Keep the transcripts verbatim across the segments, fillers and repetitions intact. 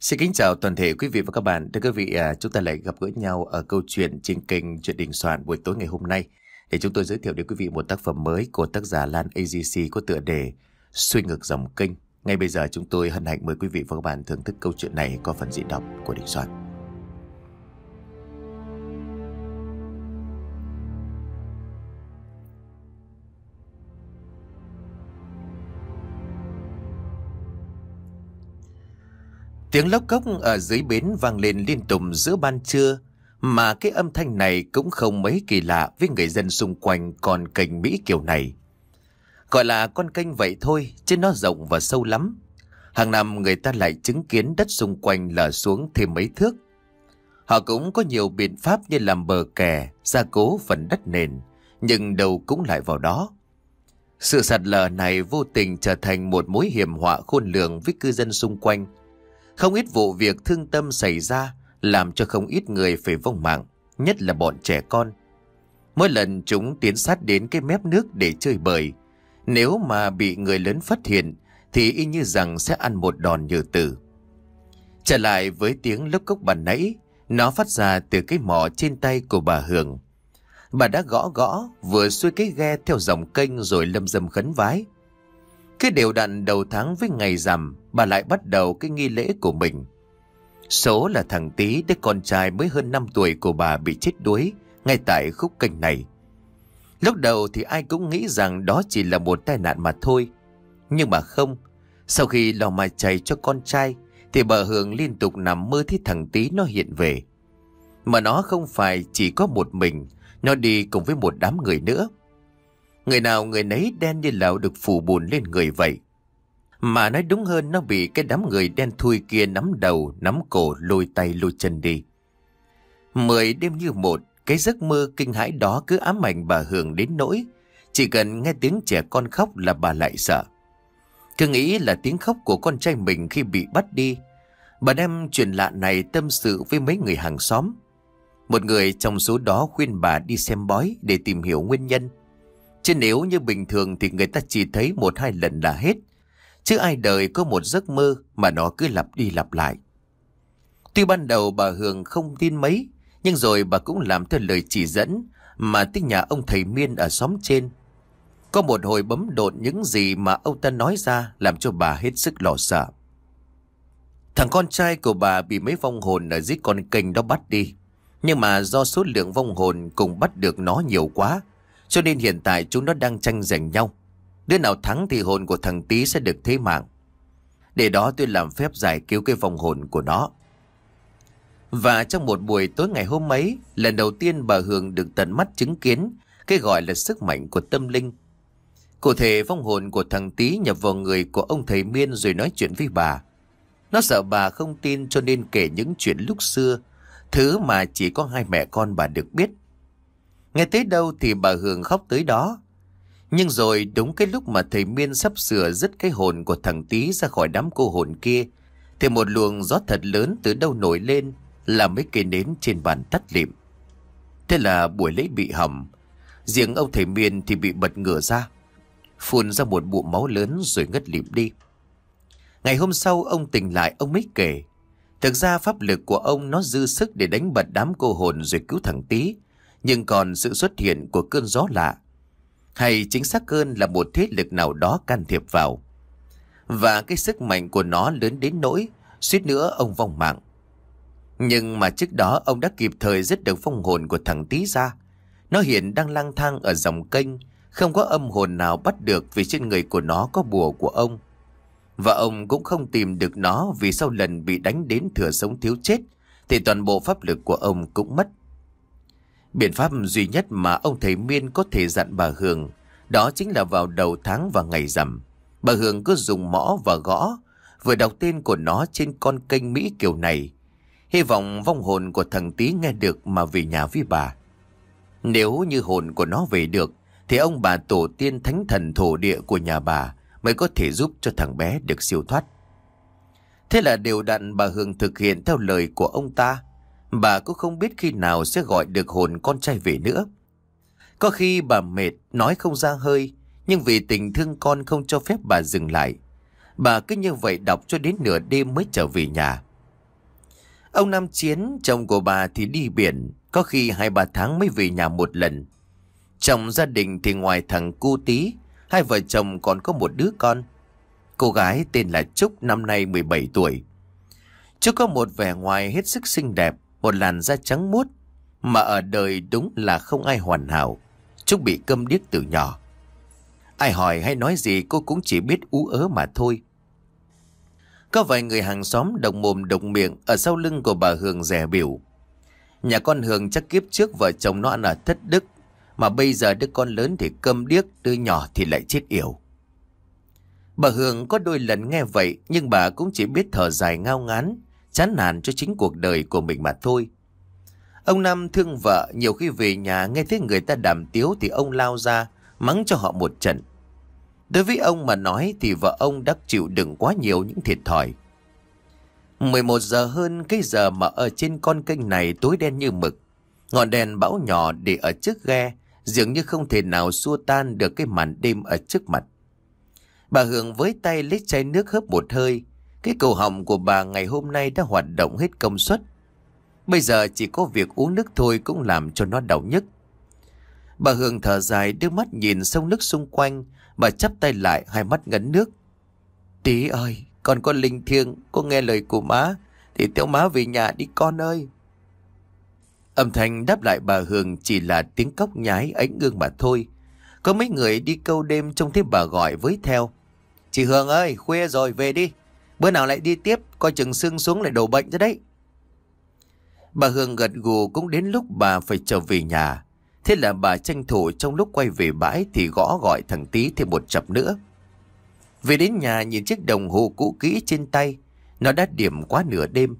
Xin kính chào toàn thể quý vị và các bạn. Thưa quý vị, à, chúng ta lại gặp gỡ nhau ở câu chuyện trên kênh Chuyện Đình Soạn buổi tối ngày hôm nay để chúng tôi giới thiệu đến quý vị một tác phẩm mới của tác giả Lan a giê xê có tựa đề Xuôi ngược dòng kênh. Ngay bây giờ chúng tôi hân hạnh mời quý vị và các bạn thưởng thức câu chuyện này qua phần diễn đọc của Đình Soạn. Tiếng lóc cốc ở dưới bến vang lên liên tục giữa ban trưa, mà cái âm thanh này cũng không mấy kỳ lạ với người dân xung quanh con kênh Mỹ kiểu này. Gọi là con kênh vậy thôi, chứ nó rộng và sâu lắm. Hàng năm người ta lại chứng kiến đất xung quanh lở xuống thêm mấy thước. Họ cũng có nhiều biện pháp như làm bờ kè, gia cố phần đất nền, nhưng đâu cũng lại vào đó. Sự sạt lở này vô tình trở thành một mối hiểm họa khôn lường với cư dân xung quanh. Không ít vụ việc thương tâm xảy ra, làm cho không ít người phải vong mạng, nhất là bọn trẻ con. Mỗi lần chúng tiến sát đến cái mép nước để chơi bời, nếu mà bị người lớn phát hiện thì y như rằng sẽ ăn một đòn như tử. Trở lại với tiếng lốc cốc ban nãy, nó phát ra từ cái mỏ trên tay của bà Hường. Bà đã gõ gõ vừa xuôi cái ghe theo dòng kênh rồi lâm dâm khấn vái. Cái đều đặn đầu tháng với ngày rằm, bà lại bắt đầu cái nghi lễ của mình. Số là thằng Tý, đứa con trai mới hơn năm tuổi của bà bị chết đuối ngay tại khúc kênh này. Lúc đầu thì ai cũng nghĩ rằng đó chỉ là một tai nạn mà thôi. Nhưng mà không, sau khi lò mài chày cho con trai thì bà Hường liên tục nằm mơ thấy thằng Tý nó hiện về. Mà nó không phải chỉ có một mình, nó đi cùng với một đám người nữa. Người nào người nấy đen như là được phủ bùn lên người vậy. Mà nói đúng hơn, nó bị cái đám người đen thui kia nắm đầu, nắm cổ, lôi tay lôi chân đi. Mười đêm như một, cái giấc mơ kinh hãi đó cứ ám ảnh bà Hường đến nỗi chỉ cần nghe tiếng trẻ con khóc là bà lại sợ. Cứ nghĩ là tiếng khóc của con trai mình khi bị bắt đi. Bà đem chuyện lạ này tâm sự với mấy người hàng xóm. Một người trong số đó khuyên bà đi xem bói để tìm hiểu nguyên nhân. Chứ nếu như bình thường thì người ta chỉ thấy một hai lần là hết. Chứ ai đời có một giấc mơ mà nó cứ lặp đi lặp lại. Tuy ban đầu bà Hường không tin mấy, nhưng rồi bà cũng làm theo lời chỉ dẫn mà tới nhà ông thầy Miên ở xóm trên. Có một hồi bấm độn những gì mà ông ta nói ra làm cho bà hết sức lo sợ. Thằng con trai của bà bị mấy vong hồn ở dưới con kênh đó bắt đi. Nhưng mà do số lượng vong hồn cùng bắt được nó nhiều quá, cho nên hiện tại chúng nó đang tranh giành nhau. Đứa nào thắng thì hồn của thằng Tý sẽ được thế mạng. Để đó tôi làm phép giải cứu cái vong hồn của nó. Và trong một buổi tối ngày hôm ấy, lần đầu tiên bà Hường được tận mắt chứng kiến cái gọi là sức mạnh của tâm linh. Cụ thể, vong hồn của thằng Tý nhập vào người của ông thầy Miên rồi nói chuyện với bà. Nó sợ bà không tin cho nên kể những chuyện lúc xưa, thứ mà chỉ có hai mẹ con bà được biết. Nghe tới đâu thì bà Hường khóc tới đó. Nhưng rồi đúng cái lúc mà thầy Miên sắp sửa dứt cái hồn của thằng Tý ra khỏi đám cô hồn kia, thì một luồng gió thật lớn từ đâu nổi lên, làm mấy cây nến trên bàn tắt lịm. Thế là buổi lễ bị hỏng. Riêng ông thầy Miên thì bị bật ngửa ra, phun ra một bụng máu lớn rồi ngất lịm đi. Ngày hôm sau ông tỉnh lại, ông mới kể. Thực ra pháp lực của ông nó dư sức để đánh bật đám cô hồn rồi cứu thằng Tý. Nhưng còn sự xuất hiện của cơn gió lạ, hay chính xác hơn là một thế lực nào đó can thiệp vào. Và cái sức mạnh của nó lớn đến nỗi suýt nữa ông vong mạng. Nhưng mà trước đó ông đã kịp thời giết được vong hồn của thằng Tý ra. Nó hiện đang lang thang ở dòng kênh, không có âm hồn nào bắt được vì trên người của nó có bùa của ông. Và ông cũng không tìm được nó vì sau lần bị đánh đến thừa sống thiếu chết thì toàn bộ pháp lực của ông cũng mất. Biện pháp duy nhất mà ông thầy Miên có thể dặn bà Hường đó chính là vào đầu tháng và ngày rằm, bà Hường cứ dùng mõ và gõ, vừa đọc tên của nó trên con kênh Mỹ kiểu này, hy vọng vong hồn của thằng Tý nghe được mà về nhà với bà. Nếu như hồn của nó về được thì ông bà tổ tiên thánh thần thổ địa của nhà bà mới có thể giúp cho thằng bé được siêu thoát. Thế là đều đặn bà Hường thực hiện theo lời của ông ta. Bà cũng không biết khi nào sẽ gọi được hồn con trai về nữa. Có khi bà mệt, nói không ra hơi, nhưng vì tình thương con không cho phép bà dừng lại. Bà cứ như vậy đọc cho đến nửa đêm mới trở về nhà. Ông Nam Chiến, chồng của bà thì đi biển, có khi hai ba tháng mới về nhà một lần. Trong gia đình thì ngoài thằng cu Tí, hai vợ chồng còn có một đứa con. Cô gái tên là Trúc, năm nay mười bảy tuổi. Trúc có một vẻ ngoài hết sức xinh đẹp, một làn da trắng muốt, mà ở đời đúng là không ai hoàn hảo. Trúc bị câm điếc từ nhỏ. Ai hỏi hay nói gì cô cũng chỉ biết ú ớ mà thôi. Có vài người hàng xóm đồng mồm đồng miệng ở sau lưng của bà Hường dè bỉu. Nhà con Hường chắc kiếp trước vợ chồng nó ăn ở thất đức, mà bây giờ đứa con lớn thì câm điếc, đứa nhỏ thì lại chết yểu. Bà Hường có đôi lần nghe vậy, nhưng bà cũng chỉ biết thở dài ngao ngán, chán nản cho chính cuộc đời của mình mà thôi. Ông Năm thương vợ, nhiều khi về nhà nghe thấy người ta đàm tiếu thì ông lao ra mắng cho họ một trận. Đối với ông mà nói thì vợ ông đã chịu đựng quá nhiều những thiệt thòi. mười một giờ hơn cái giờ mà ở trên con kênh này tối đen như mực. Ngọn đèn bão nhỏ để ở trước ghe dường như không thể nào xua tan được cái màn đêm ở trước mặt. Bà Hường với tay lấy chai nước hớp một hơi. Cái cổ họng của bà ngày hôm nay đã hoạt động hết công suất. Bây giờ chỉ có việc uống nước thôi cũng làm cho nó đau nhức. Bà Hường thở dài đưa mắt nhìn sông nước xung quanh. Bà chắp tay lại, hai mắt ngấn nước. Tí ơi, con có linh thiêng, có nghe lời của má thì theo má về nhà đi con ơi. Âm thanh đáp lại bà Hường chỉ là tiếng cóc nhái ánh ương mà thôi. Có mấy người đi câu đêm trông thấy bà gọi với theo. Chị Hường ơi, khuya rồi về đi. Bữa nào lại đi tiếp, coi chừng sưng xuống lại đổ bệnh ra đấy. Bà Hường gật gù, cũng đến lúc bà phải trở về nhà. Thế là bà tranh thủ trong lúc quay về bãi thì gõ gọi thằng Tí thêm một chập nữa. Về đến nhà nhìn chiếc đồng hồ cũ kỹ trên tay, nó đã điểm quá nửa đêm.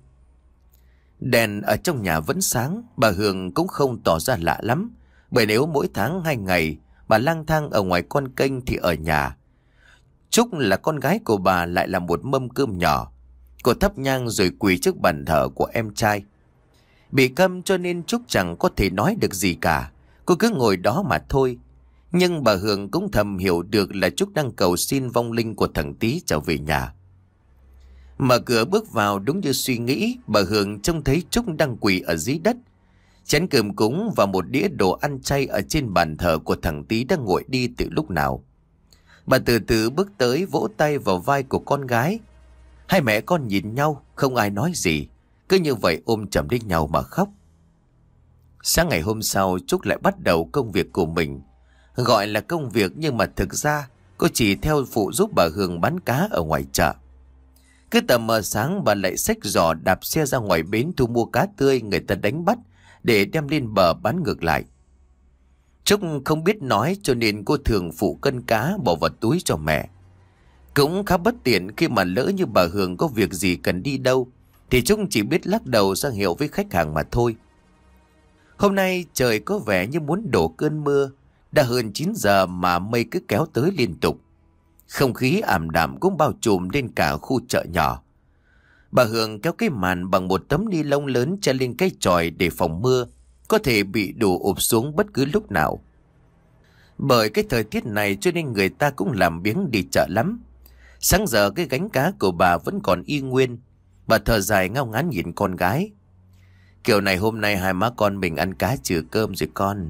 Đèn ở trong nhà vẫn sáng, bà Hường cũng không tỏ ra lạ lắm. Bởi nếu mỗi tháng hai ngày bà lang thang ở ngoài con kênh thì ở nhà. Trúc là con gái của bà lại là một mâm cơm nhỏ. Cô thắp nhang rồi quỳ trước bàn thờ của em trai. Bị câm cho nên Trúc chẳng có thể nói được gì cả. Cô cứ ngồi đó mà thôi. Nhưng bà Hường cũng thầm hiểu được là Trúc đang cầu xin vong linh của thằng Tí trở về nhà. Mở cửa bước vào đúng như suy nghĩ, bà Hường trông thấy Trúc đang quỳ ở dưới đất. Chén cơm cúng và một đĩa đồ ăn chay ở trên bàn thờ của thằng Tí đang nguội đi từ lúc nào. Bà từ từ bước tới vỗ tay vào vai của con gái. Hai mẹ con nhìn nhau, không ai nói gì. Cứ như vậy ôm chầm lấy nhau mà khóc. Sáng ngày hôm sau, Trúc lại bắt đầu công việc của mình. Gọi là công việc nhưng mà thực ra cô chỉ theo phụ giúp bà Hường bán cá ở ngoài chợ. Cứ tầm mờ sáng bà lại xách giỏ đạp xe ra ngoài bến thu mua cá tươi người ta đánh bắt để đem lên bờ bán ngược lại. Trúc không biết nói cho nên cô thường phụ cân cá bỏ vào túi cho mẹ. Cũng khá bất tiện khi mà lỡ như bà Hường có việc gì cần đi đâu thì Trúc chỉ biết lắc đầu ra hiệu với khách hàng mà thôi. Hôm nay trời có vẻ như muốn đổ cơn mưa. Đã hơn chín giờ mà mây cứ kéo tới liên tục. Không khí ảm đạm cũng bao trùm lên cả khu chợ nhỏ. Bà Hường kéo cái màn bằng một tấm ni lông lớn che lên cái chòi để phòng mưa có thể bị đổ ụp xuống bất cứ lúc nào. Bởi cái thời tiết này cho nên người ta cũng làm biếng đi chợ lắm. Sáng giờ cái gánh cá của bà vẫn còn y nguyên. Bà thở dài ngao ngán nhìn con gái. Kiểu này hôm nay hai má con mình ăn cá trừ cơm rồi con.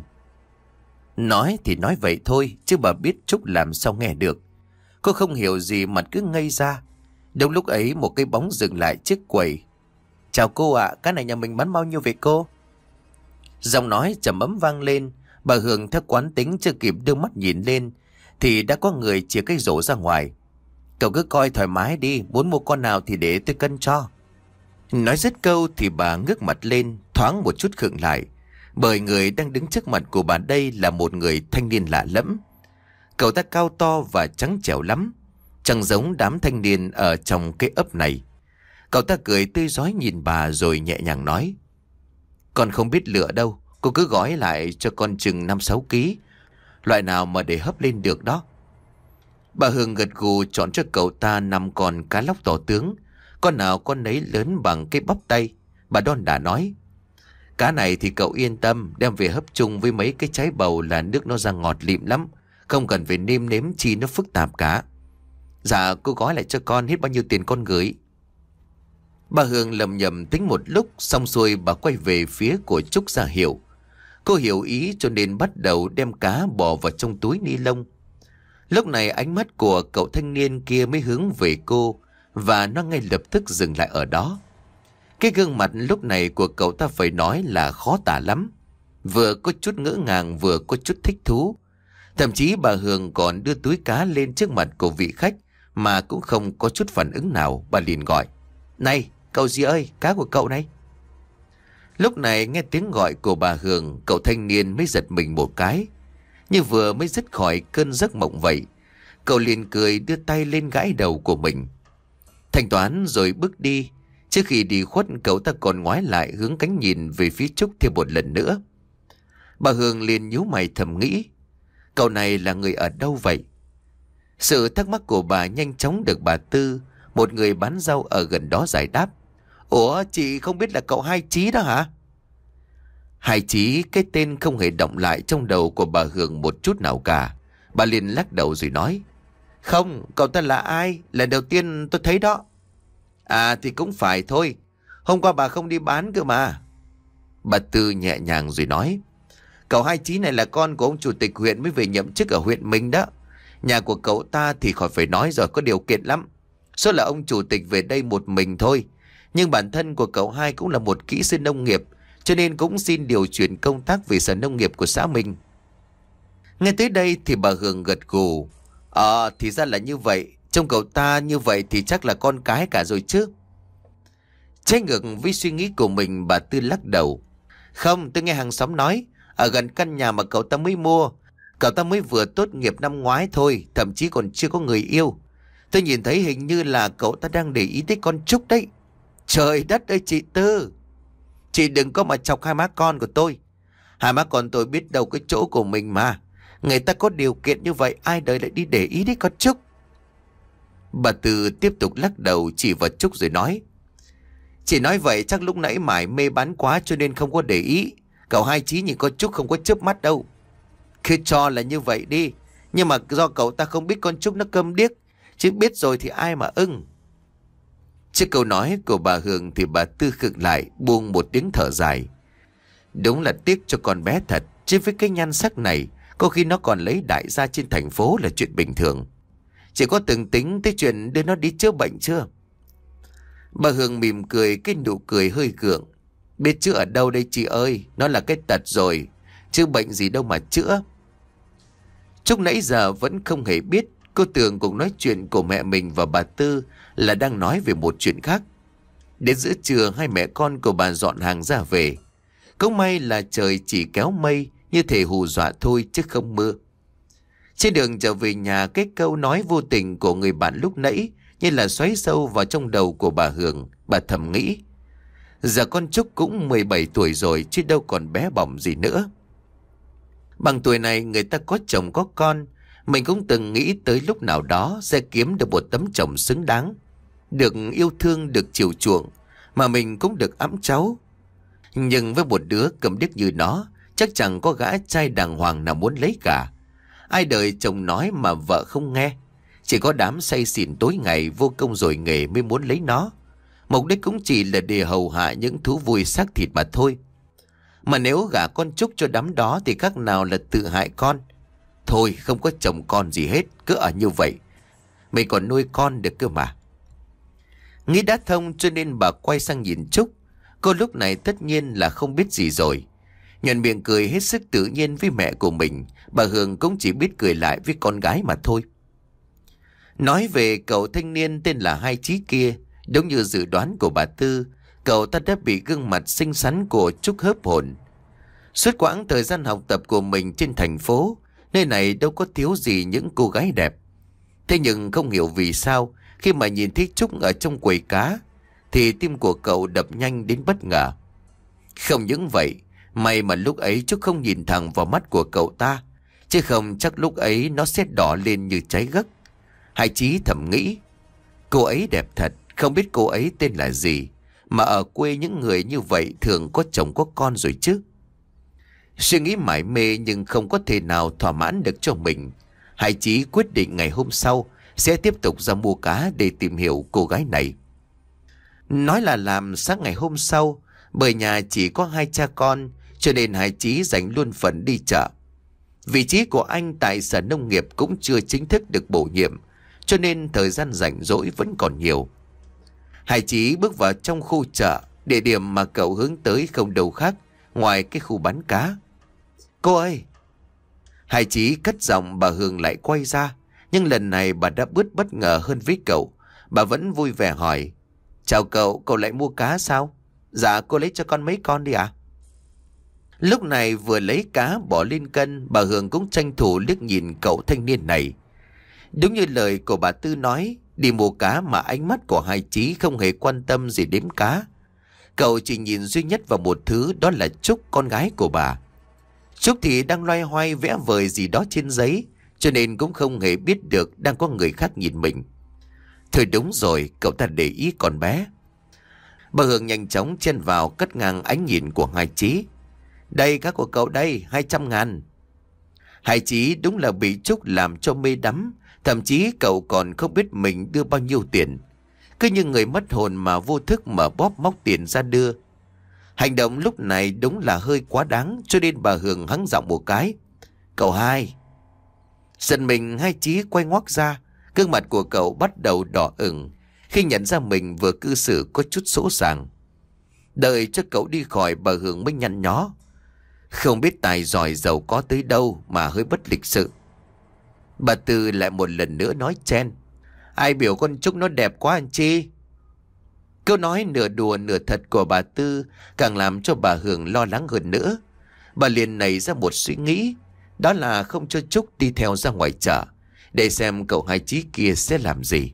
Nói thì nói vậy thôi, chứ bà biết Trúc làm sao nghe được. Cô không hiểu gì mặt cứ ngây ra. Đúng lúc ấy một cái bóng dừng lại trước quầy. Chào cô ạ, à, cái này nhà mình bán bao nhiêu vậy cô? Giọng nói trầm ấm vang lên. Bà Hường theo quán tính chưa kịp đưa mắt nhìn lên thì đã có người chìa cái rổ ra ngoài. Cậu cứ coi thoải mái đi, muốn mua con nào thì để tôi cân cho. Nói dứt câu thì bà ngước mặt lên, thoáng một chút khựng lại. Bởi người đang đứng trước mặt của bà đây là một người thanh niên lạ lẫm. Cậu ta cao to và trắng trẻo lắm, chẳng giống đám thanh niên ở trong cái ấp này. Cậu ta cười tươi rói nhìn bà rồi nhẹ nhàng nói. Con không biết lựa đâu, cô cứ gói lại cho con chừng năm sáu ký. Loại nào mà để hấp lên được đó. Bà Hương gật gù chọn cho cậu ta năm con cá lóc to tướng. Con nào con nấy lớn bằng cái bắp tay. Bà đon đả nói. Cá này thì cậu yên tâm, đem về hấp chung với mấy cái trái bầu là nước nó ra ngọt lịm lắm. Không cần phải nêm nếm chi nó phức tạp cả. Dạ cô gói lại cho con, hết bao nhiêu tiền con gửi? Bà Hương lầm nhầm tính một lúc, xong xuôi bà quay về phía của Trúc ra hiệu. Cô hiểu ý cho nên bắt đầu đem cá bỏ vào trong túi ni lông. Lúc này ánh mắt của cậu thanh niên kia mới hướng về cô, và nó ngay lập tức dừng lại ở đó. Cái gương mặt lúc này của cậu ta phải nói là khó tả lắm. Vừa có chút ngỡ ngàng, vừa có chút thích thú. Thậm chí bà Hương còn đưa túi cá lên trước mặt của vị khách mà cũng không có chút phản ứng nào. Bà liền gọi: "Này, cậu gì ơi, cá của cậu này." Lúc này nghe tiếng gọi của bà Hương, cậu thanh niên mới giật mình một cái. Như vừa mới dứt khỏi cơn giấc mộng vậy, cậu liền cười đưa tay lên gãi đầu của mình. Thanh toán rồi bước đi. Trước khi đi khuất, cậu ta còn ngoái lại hướng cánh nhìn về phía Trúc thêm một lần nữa. Bà Hương liền nhíu mày thầm nghĩ, cậu này là người ở đâu vậy? Sự thắc mắc của bà nhanh chóng được bà Tư, một người bán rau ở gần đó giải đáp. "Ủa, chị không biết là cậu Hai Chí đó hả?" Hai Chí, cái tên không hề động lại trong đầu của bà Hương một chút nào cả. Bà liền lắc đầu rồi nói: "Không, cậu ta là ai? Lần đầu tiên tôi thấy đó." "À thì cũng phải thôi, hôm qua bà không đi bán cơ mà." Bà Tư nhẹ nhàng rồi nói: "Cậu Hai Chí này là con của ông chủ tịch huyện mới về nhậm chức ở huyện mình đó. Nhà của cậu ta thì khỏi phải nói rồi, có điều kiện lắm. Số là ông chủ tịch về đây một mình thôi. Nhưng bản thân của cậu Hai cũng là một kỹ sư nông nghiệp, cho nên cũng xin điều chuyển công tác về sở nông nghiệp của xã mình." Nghe tới đây thì bà Hương gật gù. Ờ thì ra là như vậy. Trông cậu ta như vậy thì chắc là con cái cả rồi chứ. Trái ngược với suy nghĩ của mình, bà Tư lắc đầu: "Không, tôi nghe hàng xóm nói, ở gần căn nhà mà cậu ta mới mua, cậu ta mới vừa tốt nghiệp năm ngoái thôi, thậm chí còn chưa có người yêu. Tôi nhìn thấy hình như là cậu ta đang để ý tới con Trúc đấy." "Trời đất ơi chị Tư, chị đừng có mà chọc hai má con của tôi. Hai má con tôi biết đâu cái chỗ của mình mà. Người ta có điều kiện như vậy, ai đời lại đi để ý đến con Trúc." Bà Tư tiếp tục lắc đầu chỉ vào Trúc rồi nói: "Chị nói vậy chắc lúc nãy mải mê bán quá cho nên không có để ý. Cậu Hai Chí nhìn con Trúc không có chớp mắt đâu." "Cứ cho là như vậy đi, nhưng mà do cậu ta không biết con Trúc nó câm điếc, chứ biết rồi thì ai mà ưng." Trước câu nói của bà Hương thì bà Tư khựng lại, buông một tiếng thở dài. Đúng là tiếc cho con bé thật, chứ với cái nhan sắc này, có khi nó còn lấy đại gia trên thành phố là chuyện bình thường. Chị có từng tính tới chuyện đưa nó đi chữa bệnh chưa? Bà Hương mỉm cười, cái nụ cười hơi gượng. "Biết chữa ở đâu đây chị ơi, nó là cái tật rồi, chứ bệnh gì đâu mà chữa." Trúc nãy giờ vẫn không hề biết. Cô tưởng cuộc nói chuyện của mẹ mình và bà Tư là đang nói về một chuyện khác. Đến giữa trưa, hai mẹ con của bà dọn hàng ra về. Cũng may là trời chỉ kéo mây, như thể hù dọa thôi chứ không mưa. Trên đường trở về nhà, cái câu nói vô tình của người bạn lúc nãy như là xoáy sâu vào trong đầu của bà Hương. Bà thầm nghĩ, giờ con Trúc cũng mười bảy tuổi rồi chứ đâu còn bé bỏng gì nữa. Bằng tuổi này người ta có chồng có con. Mình cũng từng nghĩ tới lúc nào đó sẽ kiếm được một tấm chồng xứng đáng, được yêu thương, được chiều chuộng, mà mình cũng được ẵm cháu. Nhưng với một đứa cầm điếc như nó, chắc chẳng có gã trai đàng hoàng nào muốn lấy cả. Ai đời chồng nói mà vợ không nghe. Chỉ có đám say xỉn tối ngày vô công rồi nghề mới muốn lấy nó. Mục đích cũng chỉ là để hầu hạ những thú vui xác thịt mà thôi. Mà nếu gả con Trúc cho đám đó thì khác nào là tự hại con. Thôi không có chồng con gì hết, cứ ở như vậy mình còn nuôi con được cơ mà. Nghĩ đã thông cho nên bà quay sang nhìn Trúc. Cô lúc này tất nhiên là không biết gì rồi. Nhuận miệng cười hết sức tự nhiên với mẹ của mình. Bà Hương cũng chỉ biết cười lại với con gái mà thôi. Nói về cậu thanh niên tên là Hai Chí kia, đúng như dự đoán của bà Tư, cậu ta đã bị gương mặt xinh xắn của Trúc hớp hồn. Suốt quãng thời gian học tập của mình trên thành phố, nơi này đâu có thiếu gì những cô gái đẹp. Thế nhưng không hiểu vì sao, khi mà nhìn thấy Trúc ở trong quầy cá, thì tim của cậu đập nhanh đến bất ngờ. Không những vậy, may mà lúc ấy Trúc không nhìn thẳng vào mắt của cậu ta, chứ không chắc lúc ấy nó sẽ đỏ lên như cháy gấc. Hai Chí thầm nghĩ, cô ấy đẹp thật, không biết cô ấy tên là gì, mà ở quê những người như vậy thường có chồng có con rồi chứ. Suy nghĩ mải mê nhưng không có thể nào thỏa mãn được cho mình. Hai Chí quyết định ngày hôm sau sẽ tiếp tục ra mua cá để tìm hiểu cô gái này. Nói là làm sáng ngày hôm sau, bởi nhà chỉ có hai cha con, cho nên hai Chí dành luôn phần đi chợ. Vị trí của anh tại Sở Nông nghiệp cũng chưa chính thức được bổ nhiệm, cho nên thời gian rảnh rỗi vẫn còn nhiều. Hai Chí bước vào trong khu chợ, địa điểm mà cậu hướng tới không đâu khác ngoài cái khu bán cá. Cô ơi! Hai Chí cất giọng, bà Hương lại quay ra, nhưng lần này bà đã bớt bất ngờ hơn với cậu. Bà vẫn vui vẻ hỏi: Chào cậu, cậu lại mua cá sao? Dạ, cô lấy cho con mấy con đi ạ. À? Lúc này vừa lấy cá bỏ lên cân, bà Hương cũng tranh thủ liếc nhìn cậu thanh niên này. Đúng như lời của bà Tư nói, đi mua cá mà ánh mắt của hai Chí không hề quan tâm gì đếm cá. Cậu chỉ nhìn duy nhất vào một thứ, đó là Trúc, con gái của bà. Trúc thì đang loay hoay vẽ vời gì đó trên giấy, cho nên cũng không hề biết được đang có người khác nhìn mình. Thôi đúng rồi, cậu ta để ý con bé. Bà Hương nhanh chóng chen vào, cắt ngang ánh nhìn của hai Chí. Đây, cá của cậu đây, hai trăm ngàn. Hai Chí đúng là bị Trúc làm cho mê đắm, thậm chí cậu còn không biết mình đưa bao nhiêu tiền. Cứ như người mất hồn mà vô thức mở bóp móc tiền ra đưa. Hành động lúc này đúng là hơi quá đáng, cho nên bà Hương hắng giọng một cái: Cậu hai. Giận mình, hai Chí quay ngoắt ra, gương mặt của cậu bắt đầu đỏ ửng khi nhận ra mình vừa cư xử có chút sỗ sàng. Đợi cho cậu đi khỏi, bà Hương mới nhăn nhó: Không biết tài giỏi giàu có tới đâu mà hơi bất lịch sự. Bà Tư lại một lần nữa nói chen: Ai biểu con Trúc nó đẹp quá anh chi? Câu nói nửa đùa nửa thật của bà Tư càng làm cho bà Hương lo lắng hơn nữa. Bà liền nảy ra một suy nghĩ, đó là không cho Trúc đi theo ra ngoài chợ để xem cậu hai Chí kia sẽ làm gì.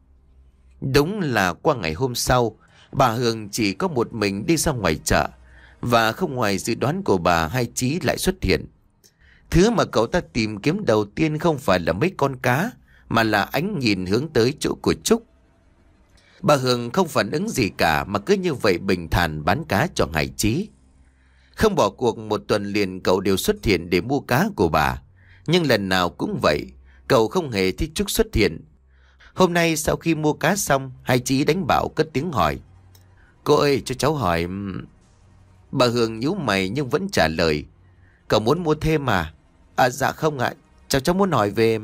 Đúng là qua ngày hôm sau, bà Hương chỉ có một mình đi ra ngoài chợ, và không ngoài dự đoán của bà, hai Chí lại xuất hiện. Thứ mà cậu ta tìm kiếm đầu tiên không phải là mấy con cá, mà là ánh nhìn hướng tới chỗ của Trúc. Bà Hương không phản ứng gì cả, mà cứ như vậy bình thản bán cá cho hai Chí. Không bỏ cuộc, một tuần liền cậu đều xuất hiện để mua cá của bà. Nhưng lần nào cũng vậy, cậu không hề thấy Trúc xuất hiện. Hôm nay sau khi mua cá xong, hai Chí đánh bảo cất tiếng hỏi: Cô ơi, cho cháu hỏi... Bà Hương nhíu mày nhưng vẫn trả lời: Cậu muốn mua thêm à? À dạ không ạ, cháu cháu muốn hỏi về...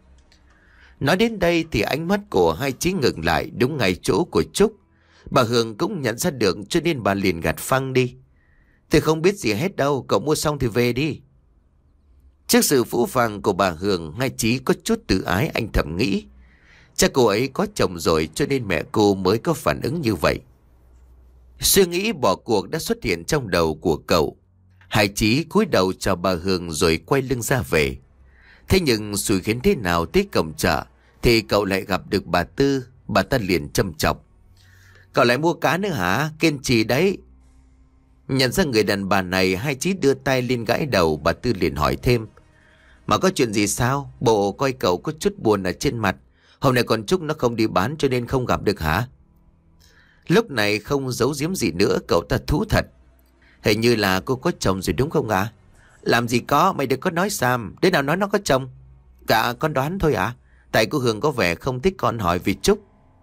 Nói đến đây thì ánh mắt của hai Chí ngừng lại đúng ngay chỗ của Trúc. Bà Hương cũng nhận ra được, cho nên bà liền gạt phăng đi: Tôi không biết gì hết đâu, cậu mua xong thì về đi. Trước sự phũ phàng của bà Hương, hai Chí có chút tự ái, anh thầm nghĩ. Chắc cô ấy có chồng rồi, cho nên mẹ cô mới có phản ứng như vậy. Suy nghĩ bỏ cuộc đã xuất hiện trong đầu của cậu. Hai Chí cúi đầu chào bà Hương rồi quay lưng ra về. Thế nhưng xui khiến thế nào tới cổng chợ thì cậu lại gặp được bà Tư. Bà ta liền châm chọc: Cậu lại mua cá nữa hả? Kiên trì đấy. Nhận ra người đàn bà này, hai Chí đưa tay lên gãi đầu. Bà Tư liền hỏi thêm: Mà có chuyện gì sao? Bộ coi cậu có chút buồn ở trên mặt. Hôm nay con Trúc nó không đi bán cho nên không gặp được hả? Lúc này không giấu giếm gì nữa, cậu ta thú thật: Hình như là cô có chồng rồi đúng không ạ? À? Làm gì có, mày đừng có nói xàm. Đứa nào nói nó có chồng? Cả con đoán thôi ạ. À? Tại cô Hương có vẻ không thích con hỏi về Trúc.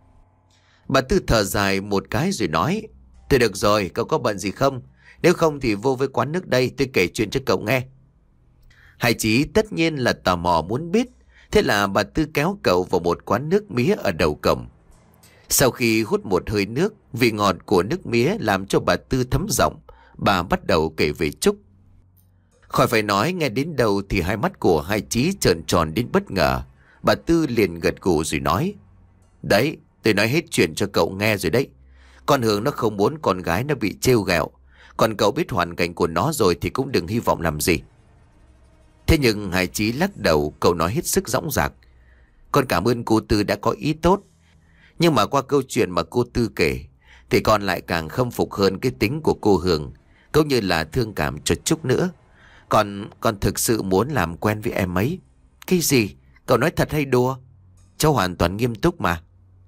Bà Tư thở dài một cái rồi nói: Thôi được rồi, cậu có bận gì không? Nếu không thì vô với quán nước đây, tôi kể chuyện cho cậu nghe. Hai Chí tất nhiên là tò mò muốn biết. Thế là bà Tư kéo cậu vào một quán nước mía ở đầu cổng. Sau khi hút một hơi nước, vị ngọt của nước mía làm cho bà Tư thấm giọng. Bà bắt đầu kể về Trúc. Khỏi phải nói, nghe đến đâu thì hai mắt của hai Chí trợn tròn đến bất ngờ. Bà Tư liền gật gù rồi nói: Đấy, tôi nói hết chuyện cho cậu nghe rồi đấy. Con Hương nó không muốn con gái nó bị trêu ghẹo. Còn cậu biết hoàn cảnh của nó rồi thì cũng đừng hy vọng làm gì. Thế nhưng hai Chí lắc đầu, cậu nói hết sức dõng dạc: Con cảm ơn cô Tư đã có ý tốt. Nhưng mà qua câu chuyện mà cô Tư kể thì con lại càng khâm phục hơn cái tính của cô Hương, cũng như là thương cảm cho Trúc nữa. Con, con thực sự muốn làm quen với em ấy. Cái gì? Cậu nói thật hay đùa? Cháu hoàn toàn nghiêm túc mà.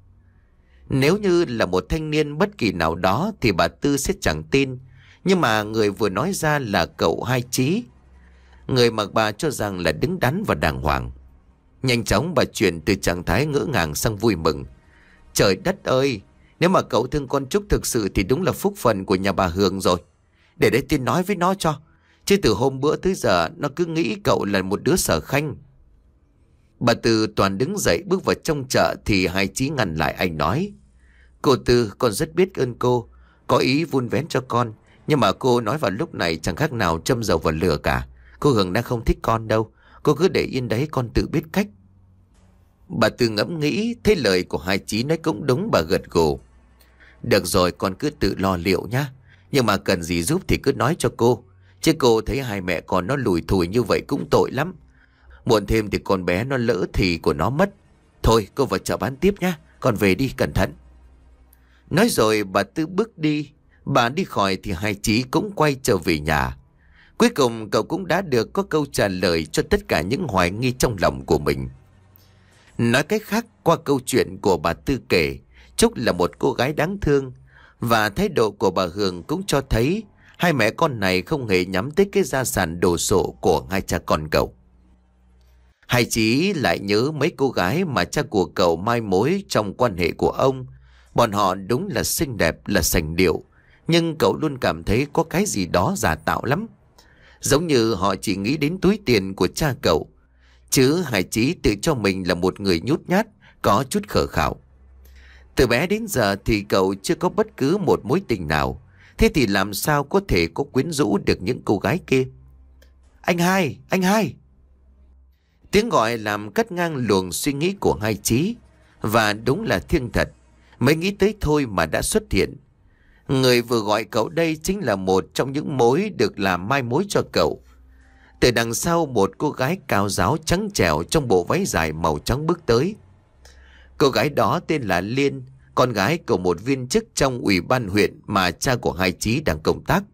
Nếu như là một thanh niên bất kỳ nào đó thì bà Tư sẽ chẳng tin. Nhưng mà người vừa nói ra là cậu hai Chí, người mà bà cho rằng là đứng đắn và đàng hoàng. Nhanh chóng bà chuyển từ trạng thái ngỡ ngàng sang vui mừng. Trời đất ơi! Nếu mà cậu thương con Trúc thực sự thì đúng là phúc phần của nhà bà Hường rồi. Để đấy tôi nói với nó cho. Chứ từ hôm bữa tới giờ nó cứ nghĩ cậu là một đứa sở khanh. Bà Tư toàn đứng dậy bước vào trong chợ thì Hai Chí ngăn lại anh nói: Cô Tư, con rất biết ơn cô, có ý vun vén cho con. Nhưng mà cô nói vào lúc này chẳng khác nào châm dầu vào lửa cả. Cô Hường đang không thích con đâu. Cô cứ để yên đấy, con tự biết cách. Bà Tư ngẫm nghĩ, thấy lời của Hai Chí nói cũng đúng, bà gật gù. Được rồi, con cứ tự lo liệu nhá. Nhưng mà cần gì giúp thì cứ nói cho cô. Chứ cô thấy hai mẹ con nó lủi thủi như vậy cũng tội lắm. Muộn thêm thì con bé nó lỡ thì của nó mất. Thôi cô vào chợ bán tiếp nhá. Con về đi, cẩn thận. Nói rồi bà Tư bước đi. Bà đi khỏi thì Hai Chí cũng quay trở về nhà. Cuối cùng cậu cũng đã được có câu trả lời cho tất cả những hoài nghi trong lòng của mình. Nói cách khác, qua câu chuyện của bà Tư kể, Trúc là một cô gái đáng thương. Và thái độ của bà Hường cũng cho thấy hai mẹ con này không hề nhắm tới cái gia sản đồ sộ của hai cha con cậu. Hai Chí lại nhớ mấy cô gái mà cha của cậu mai mối trong quan hệ của ông. Bọn họ đúng là xinh đẹp, là sành điệu. Nhưng cậu luôn cảm thấy có cái gì đó giả tạo lắm. Giống như họ chỉ nghĩ đến túi tiền của cha cậu. Chứ Hai Chí tự cho mình là một người nhút nhát, có chút khờ khạo. Từ bé đến giờ thì cậu chưa có bất cứ một mối tình nào. Thế thì làm sao có thể có quyến rũ được những cô gái kia? Anh Hai, anh Hai! Tiếng gọi làm cắt ngang luồng suy nghĩ của Hai Chí. Và đúng là thiêng thật, mới nghĩ tới thôi mà đã xuất hiện. Người vừa gọi cậu đây chính là một trong những mối được làm mai mối cho cậu. Từ đằng sau một cô gái cao ráo trắng trẻo trong bộ váy dài màu trắng bước tới. Cô gái đó tên là Liên, con gái của một viên chức trong ủy ban huyện mà cha của Hai Chí đang công tác.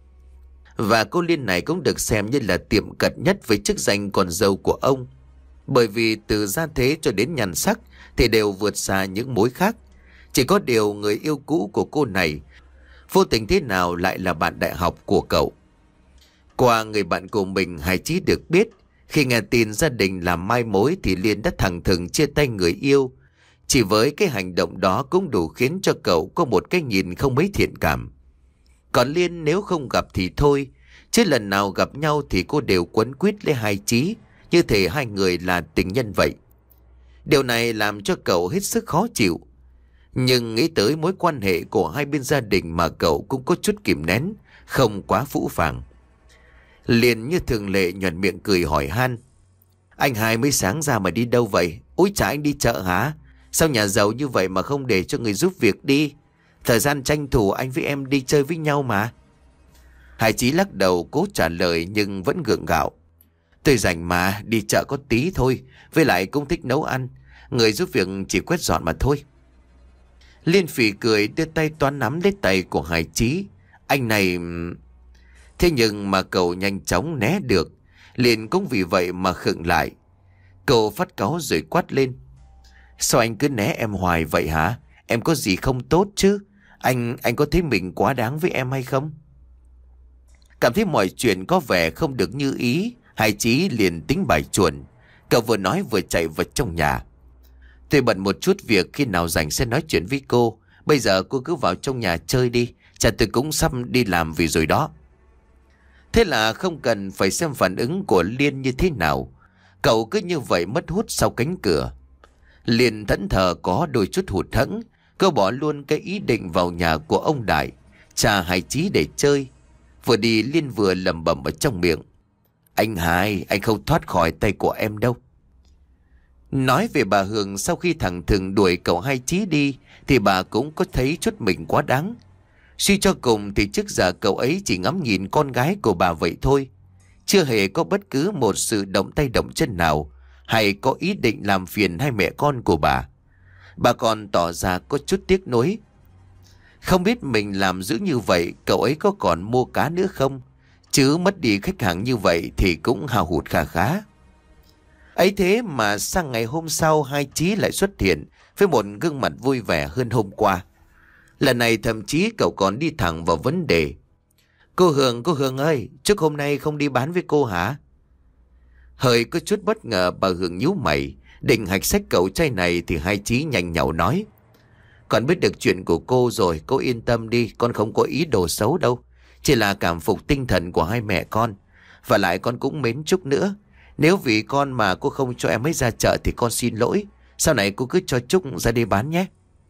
Và cô Liên này cũng được xem như là tiệm cận nhất với chức danh con dâu của ông. Bởi vì từ gia thế cho đến nhan sắc thì đều vượt xa những mối khác. Chỉ có điều người yêu cũ của cô này vô tình thế nào lại là bạn đại học của cậu. Qua người bạn của mình, Hai Chí được biết khi nghe tin gia đình làm mai mối thì Liên đã thẳng thừng chia tay người yêu. Chỉ với cái hành động đó cũng đủ khiến cho cậu có một cái nhìn không mấy thiện cảm. Còn Liên nếu không gặp thì thôi, chứ lần nào gặp nhau thì cô đều quấn quýt lấy Hai Chí, như thể hai người là tình nhân vậy. Điều này làm cho cậu hết sức khó chịu. Nhưng nghĩ tới mối quan hệ của hai bên gia đình mà cậu cũng có chút kìm nén, không quá phũ phàng. Liền như thường lệ nhuận miệng cười hỏi han: Anh Hai mới sáng ra mà đi đâu vậy? Úi chà, anh đi chợ hả? Sao nhà giàu như vậy mà không để cho người giúp việc đi? Thời gian tranh thủ anh với em đi chơi với nhau mà. Hai Chí lắc đầu cố trả lời nhưng vẫn gượng gạo: Tôi rảnh mà, đi chợ có tí thôi. Với lại cũng thích nấu ăn. Người giúp việc chỉ quét dọn mà thôi. Liên phì cười đưa tay toán nắm lấy tay của Hai Chí. Anh này... Thế nhưng mà cậu nhanh chóng né được. Liền cũng vì vậy mà khựng lại. Cậu phát cáu rồi quát lên: Sao anh cứ né em hoài vậy hả? Em có gì không tốt chứ? Anh anh có thấy mình quá đáng với em hay không? Cảm thấy mọi chuyện có vẻ không được như ý, Hai Chí liền tính bài chuồn. Cậu vừa nói vừa chạy vào trong nhà. Tôi bận một chút việc, khi nào rảnh sẽ nói chuyện với cô. Bây giờ cô cứ vào trong nhà chơi đi. Cha tôi cũng sắp đi làm vì rồi đó. Thế là không cần phải xem phản ứng của Liên như thế nào. Cậu cứ như vậy mất hút sau cánh cửa. Liên thẫn thờ có đôi chút hụt hẫng. Cô bỏ luôn cái ý định vào nhà của ông Đại, cha Hai Chí để chơi. Vừa đi Liên vừa lẩm bẩm ở trong miệng: Anh Hai, anh không thoát khỏi tay của em đâu. Nói về bà Hường, sau khi thằng Thường đuổi cậu Hai Chí đi thì bà cũng có thấy chút mình quá đáng. Suy cho cùng thì trước giờ cậu ấy chỉ ngắm nhìn con gái của bà vậy thôi, chưa hề có bất cứ một sự động tay động chân nào hay có ý định làm phiền hai mẹ con của bà. Bà còn tỏ ra có chút tiếc nuối. Không biết mình làm dữ như vậy cậu ấy có còn mua cá nữa không, chứ mất đi khách hàng như vậy thì cũng hao hụt kha khá. Ấy thế mà sang ngày hôm sau Hai Chí lại xuất hiện với một gương mặt vui vẻ hơn hôm qua. Lần này thậm chí cậu còn đi thẳng vào vấn đề: Cô Hường, cô Hường ơi, trước hôm nay không đi bán với cô hả? Hơi có chút bất ngờ, bà Hường nhíu mày định hạch sách cậu trai này thì Hai Chí nhanh nhảu nói: Con biết được chuyện của cô rồi, cô yên tâm đi, con không có ý đồ xấu đâu. Chỉ là cảm phục tinh thần của hai mẹ con. Và lại con cũng mến Trúc nữa. Nếu vì con mà cô không cho em ấy ra chợ thì con xin lỗi. Sau này cô cứ cho Trúc ra đi bán nhé.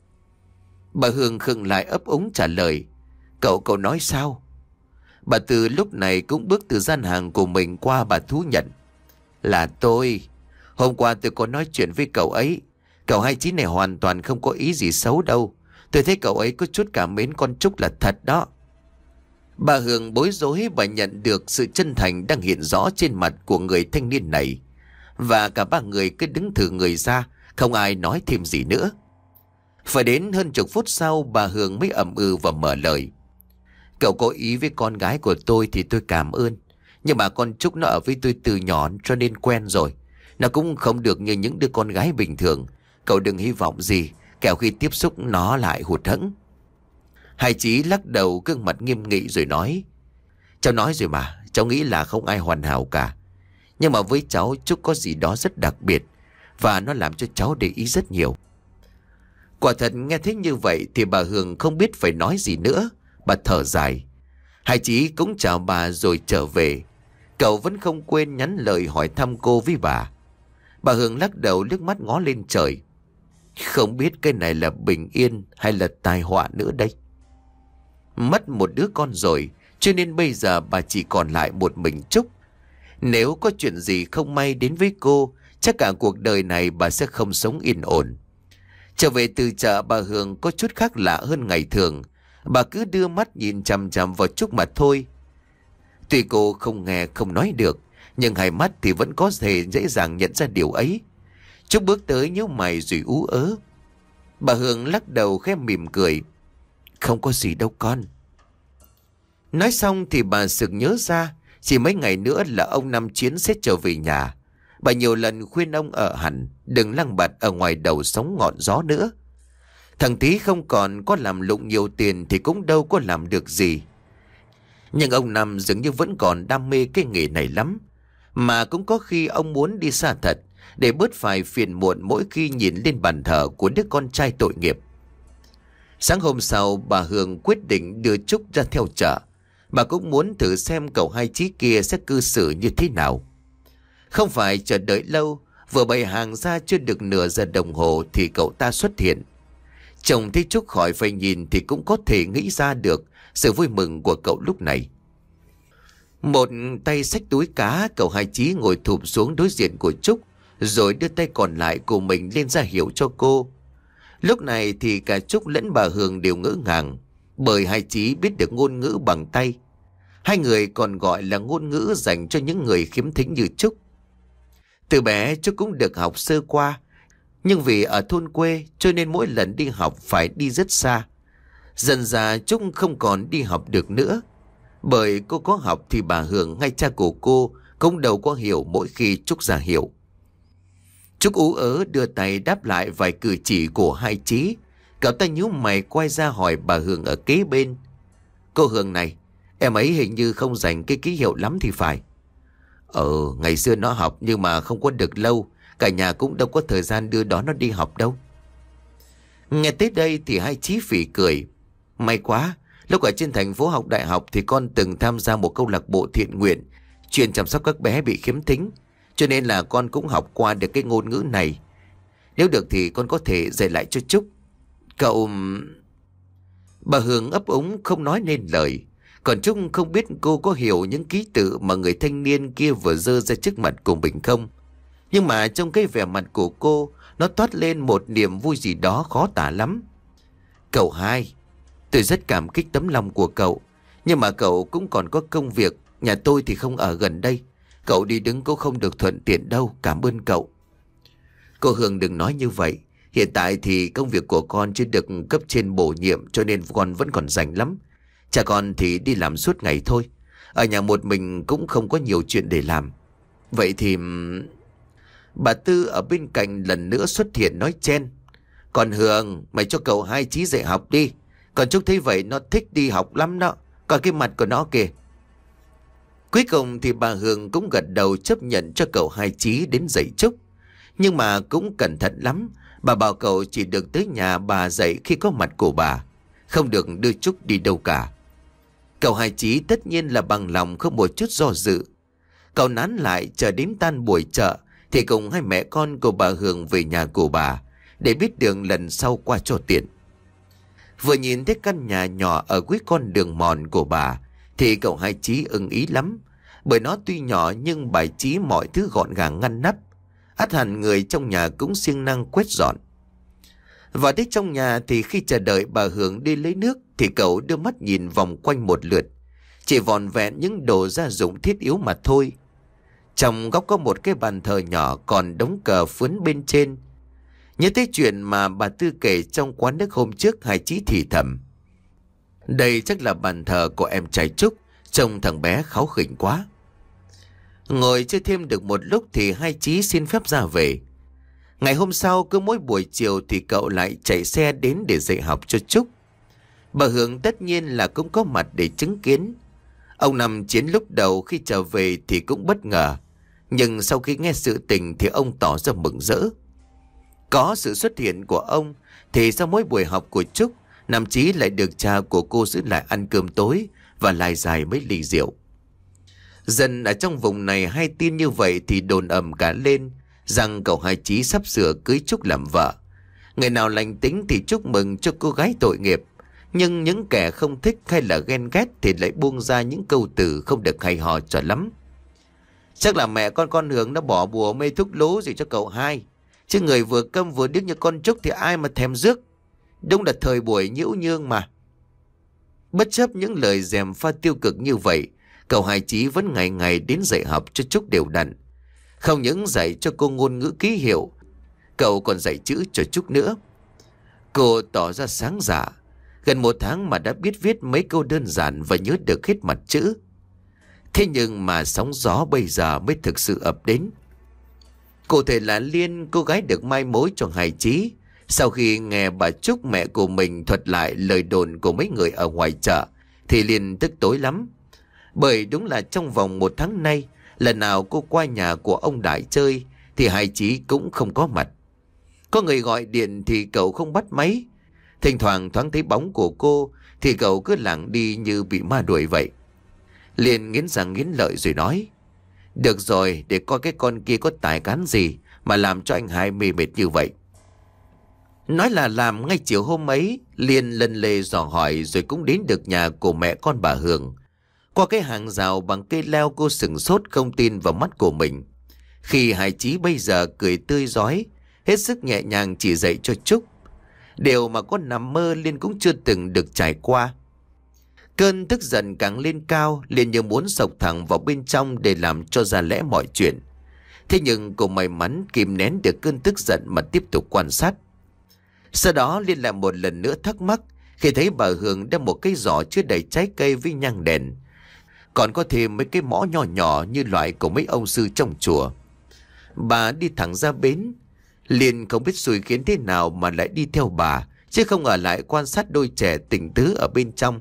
Bà Hương khựng lại ấp úng trả lời. Cậu, cậu nói sao? Bà Tư lúc này cũng bước từ gian hàng của mình qua, bà thú nhận. Là tôi. Hôm qua tôi có nói chuyện với cậu ấy. Cậu hai chín này hoàn toàn không có ý gì xấu đâu. Tôi thấy cậu ấy có chút cảm mến con Trúc là thật đó. Bà Hương bối rối, bà nhận được sự chân thành đang hiện rõ trên mặt của người thanh niên này. Và cả ba người cứ đứng thử người ra, không ai nói thêm gì nữa. Phải đến hơn chục phút sau, bà Hương mới ậm ừ và mở lời. Cậu có ý với con gái của tôi thì tôi cảm ơn. Nhưng mà con Trúc nó ở với tôi từ nhỏ cho nên quen rồi. Nó cũng không được như những đứa con gái bình thường. Cậu đừng hy vọng gì, kẻo khi tiếp xúc nó lại hụt hẫng. Hai Chí lắc đầu, gương mặt nghiêm nghị rồi nói. Cháu nói rồi mà, cháu nghĩ là không ai hoàn hảo cả. Nhưng mà với cháu, Trúc có gì đó rất đặc biệt. Và nó làm cho cháu để ý rất nhiều. Quả thật nghe thấy như vậy thì bà Hương không biết phải nói gì nữa. Bà thở dài. Hai Chí cũng chào bà rồi trở về. Cậu vẫn không quên nhắn lời hỏi thăm cô với bà. Bà Hương lắc đầu, liếc mắt ngó lên trời. Không biết cái này là bình yên hay là tai họa nữa đây. Mất một đứa con rồi, cho nên bây giờ bà chỉ còn lại một mình Trúc. Nếu có chuyện gì không may đến với cô, chắc cả cuộc đời này bà sẽ không sống yên ổn. Trở về từ chợ, bà Hương có chút khác lạ hơn ngày thường. Bà cứ đưa mắt nhìn chằm chằm vào Trúc mà thôi. Tuy cô không nghe không nói được, nhưng hai mắt thì vẫn có thể dễ dàng nhận ra điều ấy. Trúc bước tới nhíu mày rồi ú ớ. Bà Hương lắc đầu khẽ mỉm cười. Không có gì đâu con. Nói xong thì bà sực nhớ ra chỉ mấy ngày nữa là ông Năm Chiến sẽ trở về nhà. Bà nhiều lần khuyên ông ở hẳn, đừng lăng bạt ở ngoài đầu sóng ngọn gió nữa. Thằng Tí không còn có làm lụng nhiều tiền thì cũng đâu có làm được gì. Nhưng ông Năm dường như vẫn còn đam mê cái nghề này lắm. Mà cũng có khi ông muốn đi xa thật, để bớt phải phiền muộn mỗi khi nhìn lên bàn thờ của đứa con trai tội nghiệp. Sáng hôm sau, bà Hương quyết định đưa Trúc ra theo chợ. Bà cũng muốn thử xem cậu Hai Chí kia sẽ cư xử như thế nào. Không phải chờ đợi lâu, vừa bày hàng ra chưa được nửa giờ đồng hồ thì cậu ta xuất hiện. Chồng thấy Trúc khỏi phải nhìn thì cũng có thể nghĩ ra được sự vui mừng của cậu lúc này. Một tay xách túi cá, cậu Hai Chí ngồi thụp xuống đối diện của Trúc, rồi đưa tay còn lại của mình lên ra hiệu cho cô. Lúc này thì cả Trúc lẫn bà Hương đều ngỡ ngàng, bởi Hai Chí biết được ngôn ngữ bằng tay. Hai người còn gọi là ngôn ngữ dành cho những người khiếm thính như Trúc. Từ bé Trúc cũng được học sơ qua, nhưng vì ở thôn quê cho nên mỗi lần đi học phải đi rất xa. Dần dà Trúc không còn đi học được nữa. Bởi cô có học thì bà Hương ngay cha của cô cũng đâu có hiểu mỗi khi Trúc ra hiểu. Trúc ú ớ đưa tay đáp lại vài cử chỉ của Hai Chí. Cậu ta nhíu mày quay ra hỏi bà Hương ở kế bên. Cô Hương này, em ấy hình như không dành cái ký hiệu lắm thì phải. Ờ, ngày xưa nó học nhưng mà không có được lâu. Cả nhà cũng đâu có thời gian đưa đón nó đi học đâu. Nghe tới đây thì Hai Chí phỉ cười. May quá, lúc ở trên thành phố học đại học thì con từng tham gia một câu lạc bộ thiện nguyện chuyên chăm sóc các bé bị khiếm thính. Cho nên là con cũng học qua được cái ngôn ngữ này. Nếu được thì con có thể dạy lại cho Trúc. Cậu... Bà Hương ấp úng không nói nên lời. Còn Trúc không biết cô có hiểu những ký tự mà người thanh niên kia vừa dơ ra trước mặt của mình không. Nhưng mà trong cái vẻ mặt của cô, nó toát lên một niềm vui gì đó khó tả lắm. Cậu Hai, tôi rất cảm kích tấm lòng của cậu. Nhưng mà cậu cũng còn có công việc. Nhà tôi thì không ở gần đây. Cậu đi đứng cũng không được thuận tiện đâu. Cảm ơn cậu. Cô Hương đừng nói như vậy. Hiện tại thì công việc của con chưa được cấp trên bổ nhiệm, cho nên con vẫn còn rảnh lắm. Cha con thì đi làm suốt ngày thôi. Ở nhà một mình cũng không có nhiều chuyện để làm. Vậy thì... Bà Tư ở bên cạnh lần nữa xuất hiện nói chen. Còn Hương, mày cho cậu Hai Chí dạy học đi. Còn Trúc thấy vậy nó thích đi học lắm đó. Coi cái mặt của nó kìa. Cuối cùng thì bà Hương cũng gật đầu chấp nhận cho cậu Hai Chí đến dạy Trúc. Nhưng mà cũng cẩn thận lắm. Bà bảo cậu chỉ được tới nhà bà dạy khi có mặt của bà, không được đưa Trúc đi đâu cả. Cậu Hai Chí tất nhiên là bằng lòng không một chút do dự. Cậu nán lại chờ đến tan buổi chợ thì cùng hai mẹ con của bà Hường về nhà của bà để biết đường lần sau qua cho tiện. Vừa nhìn thấy căn nhà nhỏ ở cuối con đường mòn của bà thì cậu Hai Chí ưng ý lắm, bởi nó tuy nhỏ nhưng bài trí mọi thứ gọn gàng ngăn nắp. Ắt hẳn người trong nhà cũng siêng năng quét dọn. Vào đến trong nhà thì khi chờ đợi bà Hường đi lấy nước thì cậu đưa mắt nhìn vòng quanh một lượt, chỉ vòn vẹn những đồ gia dụng thiết yếu mà thôi. Trong góc có một cái bàn thờ nhỏ còn đống cờ phướn bên trên. Nhớ tới chuyện mà bà Tư kể trong quán nước hôm trước, Hai Chí thì thầm: đây chắc là bàn thờ của em trai Trúc, trông thằng bé kháu khỉnh quá. Ngồi chơi thêm được một lúc thì Hai Chí xin phép ra về. Ngày hôm sau cứ mỗi buổi chiều thì cậu lại chạy xe đến để dạy học cho Trúc. Bà Hường tất nhiên là cũng có mặt để chứng kiến. Ông Năm Chiến lúc đầu khi trở về thì cũng bất ngờ, nhưng sau khi nghe sự tình thì ông tỏ ra mừng rỡ. Có sự xuất hiện của ông thì sau mỗi buổi học của Trúc, Nam Chí lại được cha của cô giữ lại ăn cơm tối và lại dài mấy ly rượu. Dần ở trong vùng này hay tin như vậy thì đồn ầm cả lên rằng cậu Hai Chí sắp sửa cưới Trúc làm vợ. Người nào lành tính thì chúc mừng cho cô gái tội nghiệp, nhưng những kẻ không thích hay là ghen ghét thì lại buông ra những câu từ không được hay ho cho lắm. Chắc là mẹ con con Hường nó bỏ bùa mê thuốc lú gì cho cậu hai, chứ người vừa câm vừa điếc như con Trúc thì ai mà thèm rước. Đúng là thời buổi nhiễu nhương mà. Bất chấp những lời gièm pha tiêu cực như vậy, cậu Hai Chí vẫn ngày ngày đến dạy học cho Trúc đều đặn. Không những dạy cho cô ngôn ngữ ký hiệu, cậu còn dạy chữ cho Trúc nữa. Cô tỏ ra sáng dạ, gần một tháng mà đã biết viết mấy câu đơn giản và nhớ được hết mặt chữ. Thế nhưng mà sóng gió bây giờ mới thực sự ập đến. Cụ thể là Liên, cô gái được mai mối cho Hai Chí, sau khi nghe bà Trúc mẹ của mình thuật lại lời đồn của mấy người ở ngoài chợ thì Liên tức tối lắm. Bởi đúng là trong vòng một tháng nay, lần nào cô qua nhà của ông Đại chơi thì Hai Chí cũng không có mặt. Có người gọi điện thì cậu không bắt máy. Thỉnh thoảng thoáng thấy bóng của cô thì cậu cứ lảng đi như bị ma đuổi vậy. Liên nghiến răng nghiến lợi rồi nói: được rồi, để coi cái con kia có tài cán gì mà làm cho anh Hai mê mệt như vậy. Nói là làm, ngay chiều hôm ấy Liên lân lê dò hỏi rồi cũng đến được nhà của mẹ con bà Hường. Qua cái hàng rào bằng cây leo, cô sửng sốt không tin vào mắt của mình khi Hai Chí bây giờ cười tươi rói, hết sức nhẹ nhàng chỉ dạy cho Trúc điều mà con nằm mơ Liên cũng chưa từng được trải qua. Cơn tức giận càng lên cao, Liên như muốn xộc thẳng vào bên trong để làm cho ra lẽ mọi chuyện. Thế nhưng cô may mắn kìm nén được cơn tức giận mà tiếp tục quan sát. Sau đó Liên lại một lần nữa thắc mắc khi thấy bà Hường đem một cái giỏ chứa đầy trái cây với nhang đèn, còn có thêm mấy cái mõ nhỏ nhỏ như loại của mấy ông sư trong chùa. Bà đi thẳng ra bến. Liên không biết xui khiến thế nào mà lại đi theo bà, chứ không ở lại quan sát đôi trẻ tình tứ ở bên trong.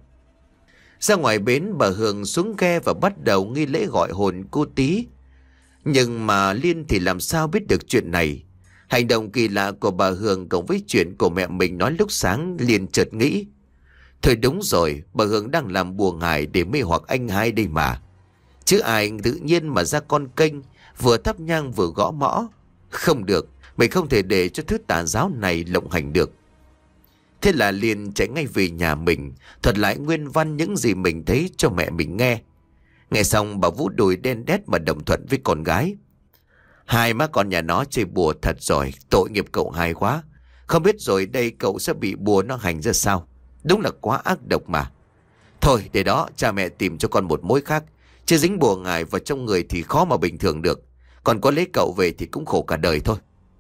Ra ngoài bến, bà Hường xuống ghe và bắt đầu nghi lễ gọi hồn cô Tí. Nhưng mà Liên thì làm sao biết được chuyện này. Hành động kỳ lạ của bà Hường cộng với chuyện của mẹ mình nói lúc sáng, Liên chợt nghĩ: thôi đúng rồi, bà Hường đang làm bùa ngải để mê hoặc anh Hai đây mà. Chứ ai tự nhiên mà ra con kênh, vừa thắp nhang vừa gõ mõ. Không được, mình không thể để cho thứ tà giáo này lộng hành được. Thế là Liên chạy ngay về nhà mình, thuật lại nguyên văn những gì mình thấy cho mẹ mình nghe. Nghe xong bà Vũ đùi đen đét mà đồng thuận với con gái: hai má con nhà nó chơi bùa thật rồi, tội nghiệp cậu Hai quá. Không biết rồi đây cậu sẽ bị bùa nó hành ra sao. Đúng là quá ác độc mà. Thôi để đó, cha mẹ tìm cho con một mối khác, chứ dính bùa ngải vào trong người thì khó mà bình thường được. Còn có lấy cậu về thì cũng khổ cả đời thôi.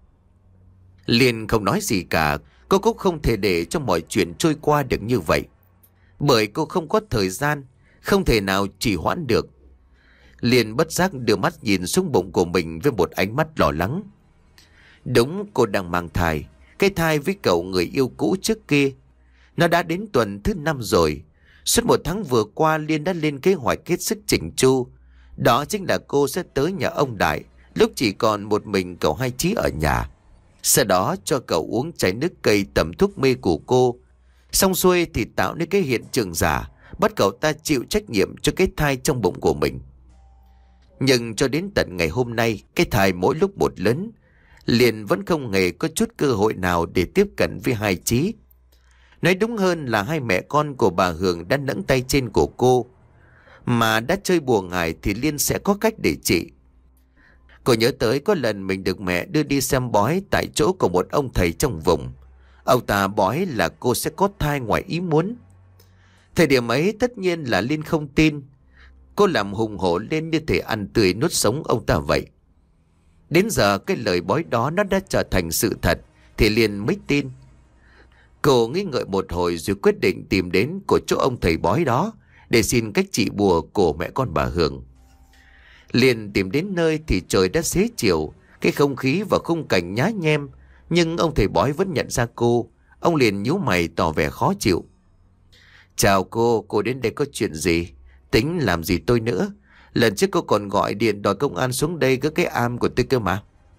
Liên không nói gì cả. Cô cũng không thể để cho mọi chuyện trôi qua được như vậy, bởi cô không có thời gian, không thể nào trì hoãn được. Liên bất giác đưa mắt nhìn xuống bụng của mình với một ánh mắt lo lắng. Đúng, cô đang mang thai. Cái thai với cậu người yêu cũ trước kia. Nó đã đến tuần thứ năm rồi. Suốt một tháng vừa qua Liên đã lên kế hoạch hết sức chỉnh chu. Đó chính là cô sẽ tới nhà ông Đại lúc chỉ còn một mình cậu Hai Chí ở nhà. Sau đó cho cậu uống chai nước cây tẩm thuốc mê của cô. Xong xuôi thì tạo nên cái hiện trường giả, bắt cậu ta chịu trách nhiệm cho cái thai trong bụng của mình. Nhưng cho đến tận ngày hôm nay, cái thai mỗi lúc một lớn, Liên vẫn không hề có chút cơ hội nào để tiếp cận với hai Chí. Nói đúng hơn là hai mẹ con của bà Hường đã nẫng tay trên của cô, mà đã chơi bùa ngải thì Liên sẽ có cách để trị. Cô nhớ tới có lần mình được mẹ đưa đi xem bói tại chỗ của một ông thầy trong vùng. Ông ta bói là cô sẽ có thai ngoài ý muốn. Thời điểm ấy tất nhiên là Liên không tin. Cô làm hùng hổ lên như thể ăn tươi nuốt sống ông ta vậy. Đến giờ cái lời bói đó nó đã trở thành sự thật thì Liên mới tin. Cô nghĩ ngợi một hồi rồi quyết định tìm đến của chỗ ông thầy bói đó để xin cách trị bùa của mẹ con bà Hường. Liên tìm đến nơi thì trời đã xế chiều, cái không khí và khung cảnh nhá nhem, nhưng ông thầy bói vẫn nhận ra cô. Ông liền nhíu mày tỏ vẻ khó chịu. Chào cô, cô đến đây có chuyện gì? Tính làm gì tôi nữa? Lần trước cô còn gọi điện đòi công an xuống đây gỡ cái am của tôi cơ mà.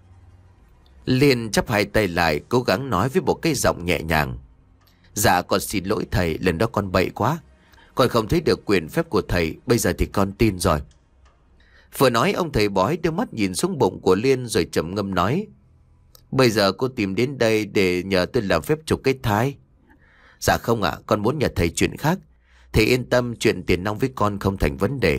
Liên chắp hai tay lại, cố gắng nói với một cái giọng nhẹ nhàng. Dạ con xin lỗi thầy, lần đó con bậy quá. Con không thấy được quyền phép của thầy, bây giờ thì con tin rồi. Vừa nói ông thầy bói đưa mắt nhìn xuống bụng của Liên rồi trầm ngâm nói. Bây giờ cô tìm đến đây để nhờ tôi làm phép trục cái thai. Dạ không ạ, con muốn nhờ thầy chuyện khác. Thầy yên tâm, chuyện tiền nong với con không thành vấn đề.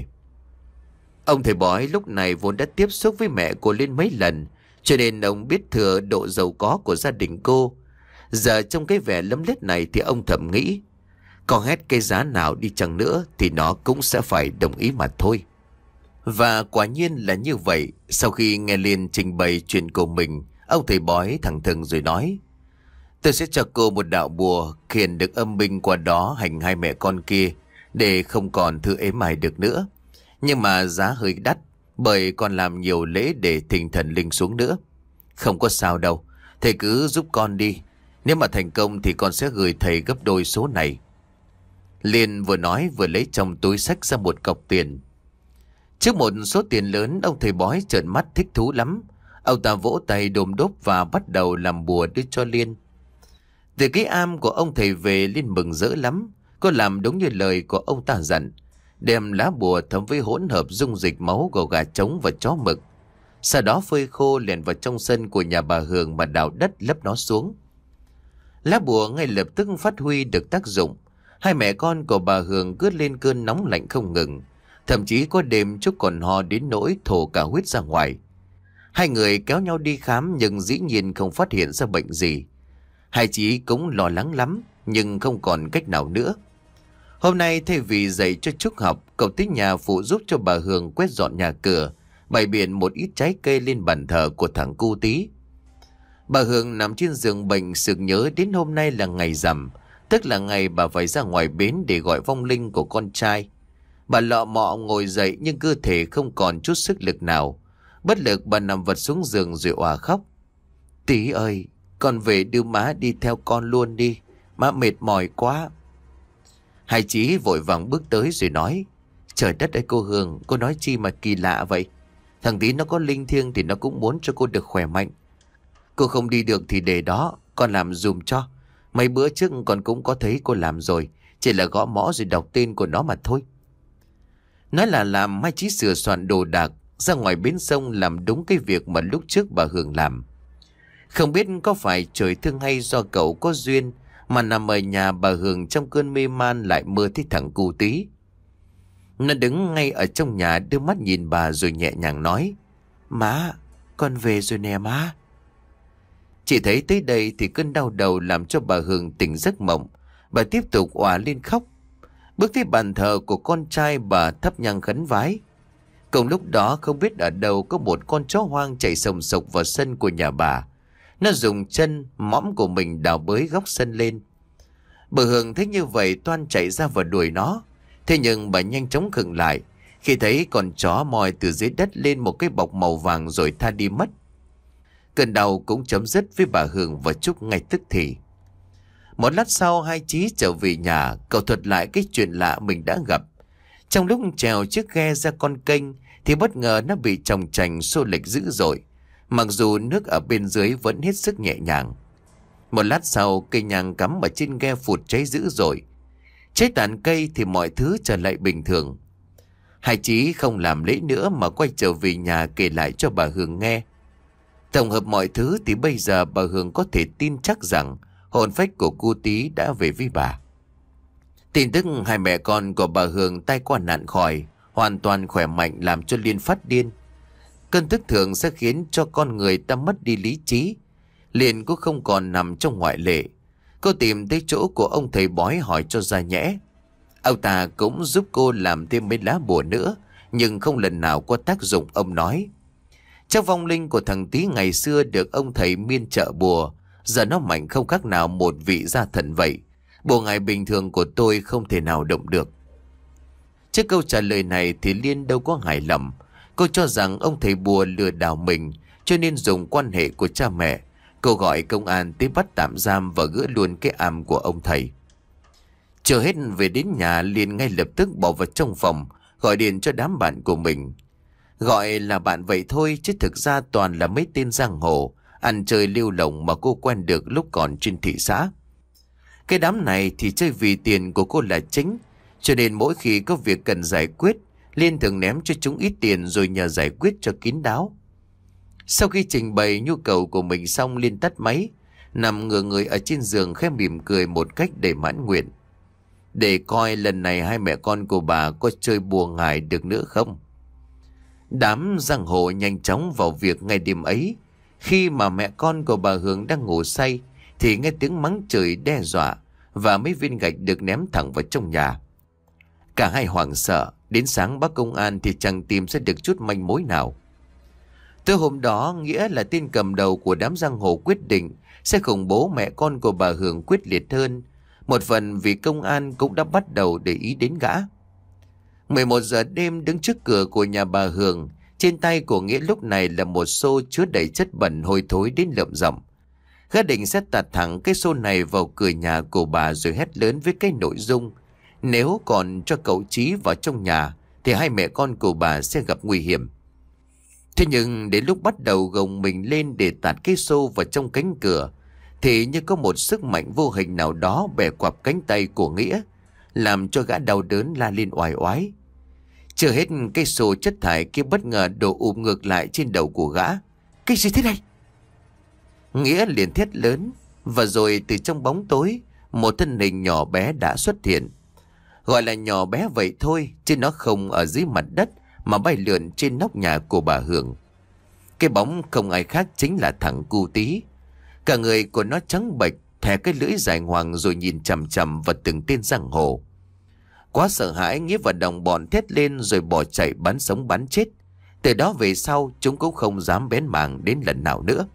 Ông thầy bói lúc này vốn đã tiếp xúc với mẹ của Liên mấy lần, cho nên ông biết thừa độ giàu có của gia đình cô. Giờ trong cái vẻ lấm lét này thì ông thầm nghĩ, có hết cái giá nào đi chăng nữa thì nó cũng sẽ phải đồng ý mà thôi. Và quả nhiên là như vậy. Sau khi nghe Liên trình bày chuyện của mình, ông thầy bói thẳng thừng rồi nói. Tôi sẽ cho cô một đạo bùa khiển được âm binh qua đó hành hai mẹ con kia để không còn thư ếm ai được nữa. Nhưng mà giá hơi đắt, bởi còn làm nhiều lễ để thỉnh thần linh xuống nữa. Không có sao đâu, thầy cứ giúp con đi. Nếu mà thành công thì con sẽ gửi thầy gấp đôi số này. Liên vừa nói vừa lấy trong túi xách ra một cọc tiền. Trước một số tiền lớn, ông thầy bói trợn mắt thích thú lắm. Ông ta vỗ tay đồm đốp và bắt đầu làm bùa đưa cho Liên. Từ cái am của ông thầy về, Liên mừng rỡ lắm. Cô làm đúng như lời của ông ta dặn, đem lá bùa thấm với hỗn hợp dung dịch máu của gà trống và chó mực. Sau đó phơi khô lèn vào trong sân của nhà bà Hường mà đào đất lấp nó xuống. Lá bùa ngay lập tức phát huy được tác dụng. Hai mẹ con của bà Hường cứ lên cơn nóng lạnh không ngừng. Thậm chí có đêm Trúc còn ho đến nỗi thổ cả huyết ra ngoài. Hai người kéo nhau đi khám nhưng dĩ nhiên không phát hiện ra bệnh gì. Hai chị cũng lo lắng lắm nhưng không còn cách nào nữa. Hôm nay thay vì dạy cho Trúc học, cậu tới nhà phụ giúp cho bà Hường quét dọn nhà cửa, bày biện một ít trái cây lên bàn thờ của thằng cu Tí. Bà Hường nằm trên giường bệnh sực nhớ đến hôm nay là ngày rằm, tức là ngày bà phải ra ngoài bến để gọi vong linh của con trai. Bà lọ mọ ngồi dậy nhưng cơ thể không còn chút sức lực nào. Bất lực bà nằm vật xuống giường rồi òa khóc. Tí ơi, con về đưa má đi theo con luôn đi, má mệt mỏi quá. Hai Chí vội vàng bước tới rồi nói. Trời đất ơi cô Hường, cô nói chi mà kỳ lạ vậy. Thằng Tí nó có linh thiêng thì nó cũng muốn cho cô được khỏe mạnh. Cô không đi được thì để đó, con làm dùm cho. Mấy bữa trước con cũng có thấy cô làm rồi, chỉ là gõ mõ rồi đọc tên của nó mà thôi. Nói là làm, Hai Chí sửa soạn đồ đạc ra ngoài bến sông làm đúng cái việc mà lúc trước bà Hường làm. Không biết có phải trời thương hay do cậu có duyên mà nằm ở nhà bà Hường trong cơn mê man lại mơ thấy thằng cu Tí. Nó đứng ngay ở trong nhà đưa mắt nhìn bà rồi nhẹ nhàng nói. Má, con về rồi nè má. Chỉ thấy tới đây thì cơn đau đầu làm cho bà Hường tỉnh giấc mộng. Bà tiếp tục òa lên khóc. Bước tới bàn thờ của con trai, bà thắp nhang khấn vái. Cùng lúc đó không biết ở đâu có một con chó hoang chạy sồng sộc vào sân của nhà bà. Nó dùng chân mõm của mình đào bới góc sân lên. Bà Hường thấy như vậy toan chạy ra và đuổi nó. Thế nhưng bà nhanh chóng khựng lại khi thấy con chó moi từ dưới đất lên một cái bọc màu vàng rồi tha đi mất. Cơn đau cũng chấm dứt với bà Hường và Trúc ngay tức thì. Một lát sau, Hai Chí trở về nhà, cậu thuật lại cái chuyện lạ mình đã gặp. Trong lúc trèo chiếc ghe ra con kênh thì bất ngờ nó bị chồng chành xô lệch dữ dội. mặc dù nước ở bên dưới vẫn hết sức nhẹ nhàng. Một lát sau, cây nhang cắm ở trên ghe phụt cháy dữ dội. Cháy tàn cây thì mọi thứ trở lại bình thường. Hai Chí không làm lễ nữa mà quay trở về nhà kể lại cho bà Hường nghe. Tổng hợp mọi thứ thì bây giờ bà Hường có thể tin chắc rằng hồn phách của cô Tí đã về với bà. Tin tức hai mẹ con của bà Hường tai qua nạn khỏi, hoàn toàn khỏe mạnh làm cho Liên phát điên. Cơn tức thường sẽ khiến cho con người ta mất đi lý trí. Liên cũng không còn nằm trong ngoại lệ. Cô tìm tới chỗ của ông thầy bói hỏi cho ra nhẽ. Ông ta cũng giúp cô làm thêm mấy lá bùa nữa, nhưng không lần nào có tác dụng. Ông nói, chắc vong linh của thằng Tí ngày xưa được ông thầy miên trợ bùa, giờ nó mạnh không khác nào một vị gia thần vậy. Bùa ngài bình thường của tôi không thể nào động được. Trước câu trả lời này thì Liên đâu có hài lòng. Cô cho rằng ông thầy bùa lừa đảo mình, cho nên dùng quan hệ của cha mẹ. Cô gọi công an tới bắt tạm giam và gỡ luôn cái am của ông thầy. Chờ hết về đến nhà, Liên ngay lập tức bỏ vào trong phòng, gọi điện cho đám bạn của mình. Gọi là bạn vậy thôi, chứ thực ra toàn là mấy tên giang hồ ăn chơi lưu lộng mà cô quen được lúc còn trên thị xã. Cái đám này thì chơi vì tiền của cô là chính, cho nên mỗi khi có việc cần giải quyết, Liên thường ném cho chúng ít tiền rồi nhờ giải quyết cho kín đáo. Sau khi trình bày nhu cầu của mình xong, Liên tắt máy, nằm ngửa người ở trên giường khẽ mỉm cười một cách đầy mãn nguyện. Để coi lần này hai mẹ con của bà có chơi bùa ngải được nữa không. Đám giang hồ nhanh chóng vào việc ngay đêm ấy. Khi mà mẹ con của bà Hường đang ngủ say thì nghe tiếng mắng chửi đe dọa và mấy viên gạch được ném thẳng vào trong nhà. Cả hai hoảng sợ, đến sáng báo công an thì chẳng tìm ra được chút manh mối nào. Từ hôm đó, Nghĩa là tên cầm đầu của đám giang hồ quyết định sẽ khủng bố mẹ con của bà Hường quyết liệt hơn. Một phần vì công an cũng đã bắt đầu để ý đến gã. mười một giờ đêm, đứng trước cửa của nhà bà Hường, trên tay của Nghĩa lúc này là một xô chứa đầy chất bẩn hôi thối đến lợm giọng. Gã định sẽ tạt thẳng cái xô này vào cửa nhà của bà rồi hét lớn với cái nội dung: nếu còn cho cậu Chí vào trong nhà thì hai mẹ con của bà sẽ gặp nguy hiểm. Thế nhưng đến lúc bắt đầu gồng mình lên để tạt cái xô vào trong cánh cửa thì như có một sức mạnh vô hình nào đó bẻ quặp cánh tay của Nghĩa, làm cho gã đau đớn la lên oai oái. Chưa hết, cái xô chất thải kia bất ngờ đổ ụp ngược lại trên đầu của gã. Cái gì thế này? Nghĩa liền thét lớn, và rồi từ trong bóng tối một thân hình nhỏ bé đã xuất hiện. Gọi là nhỏ bé vậy thôi, chứ nó không ở dưới mặt đất mà bay lượn trên nóc nhà của bà Hường. Cái bóng không ai khác chính là thằng Cu Tí. Cả người của nó trắng bệch, thè cái lưỡi dài ngoằng rồi nhìn chằm chằm vào từng tên giang hồ. Quá sợ hãi, Nghĩa và đồng bọn thét lên rồi bỏ chạy bắn sống bắn chết. Từ đó về sau chúng cũng không dám bén mảng đến lần nào nữa.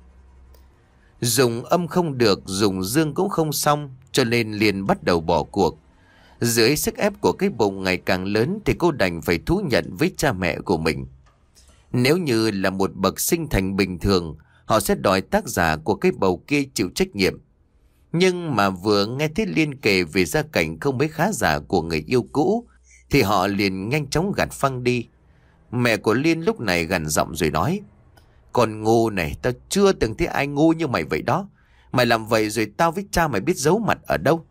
Dùng âm không được, dùng dương cũng không xong, cho nên liền bắt đầu bỏ cuộc. Dưới sức ép của cái bụng ngày càng lớn thì cô đành phải thú nhận với cha mẹ của mình. Nếu như là một bậc sinh thành bình thường, họ sẽ đòi tác giả của cái bầu kia chịu trách nhiệm. Nhưng mà vừa nghe thấy Liên kể về gia cảnh không mấy khá giả của người yêu cũ thì họ liền nhanh chóng gạt phăng đi. Mẹ của Liên lúc này gằn giọng rồi nói: Con ngu này, tao chưa từng thấy ai ngu như mày vậy đó. Mày làm vậy rồi tao với cha mày biết giấu mặt ở đâu.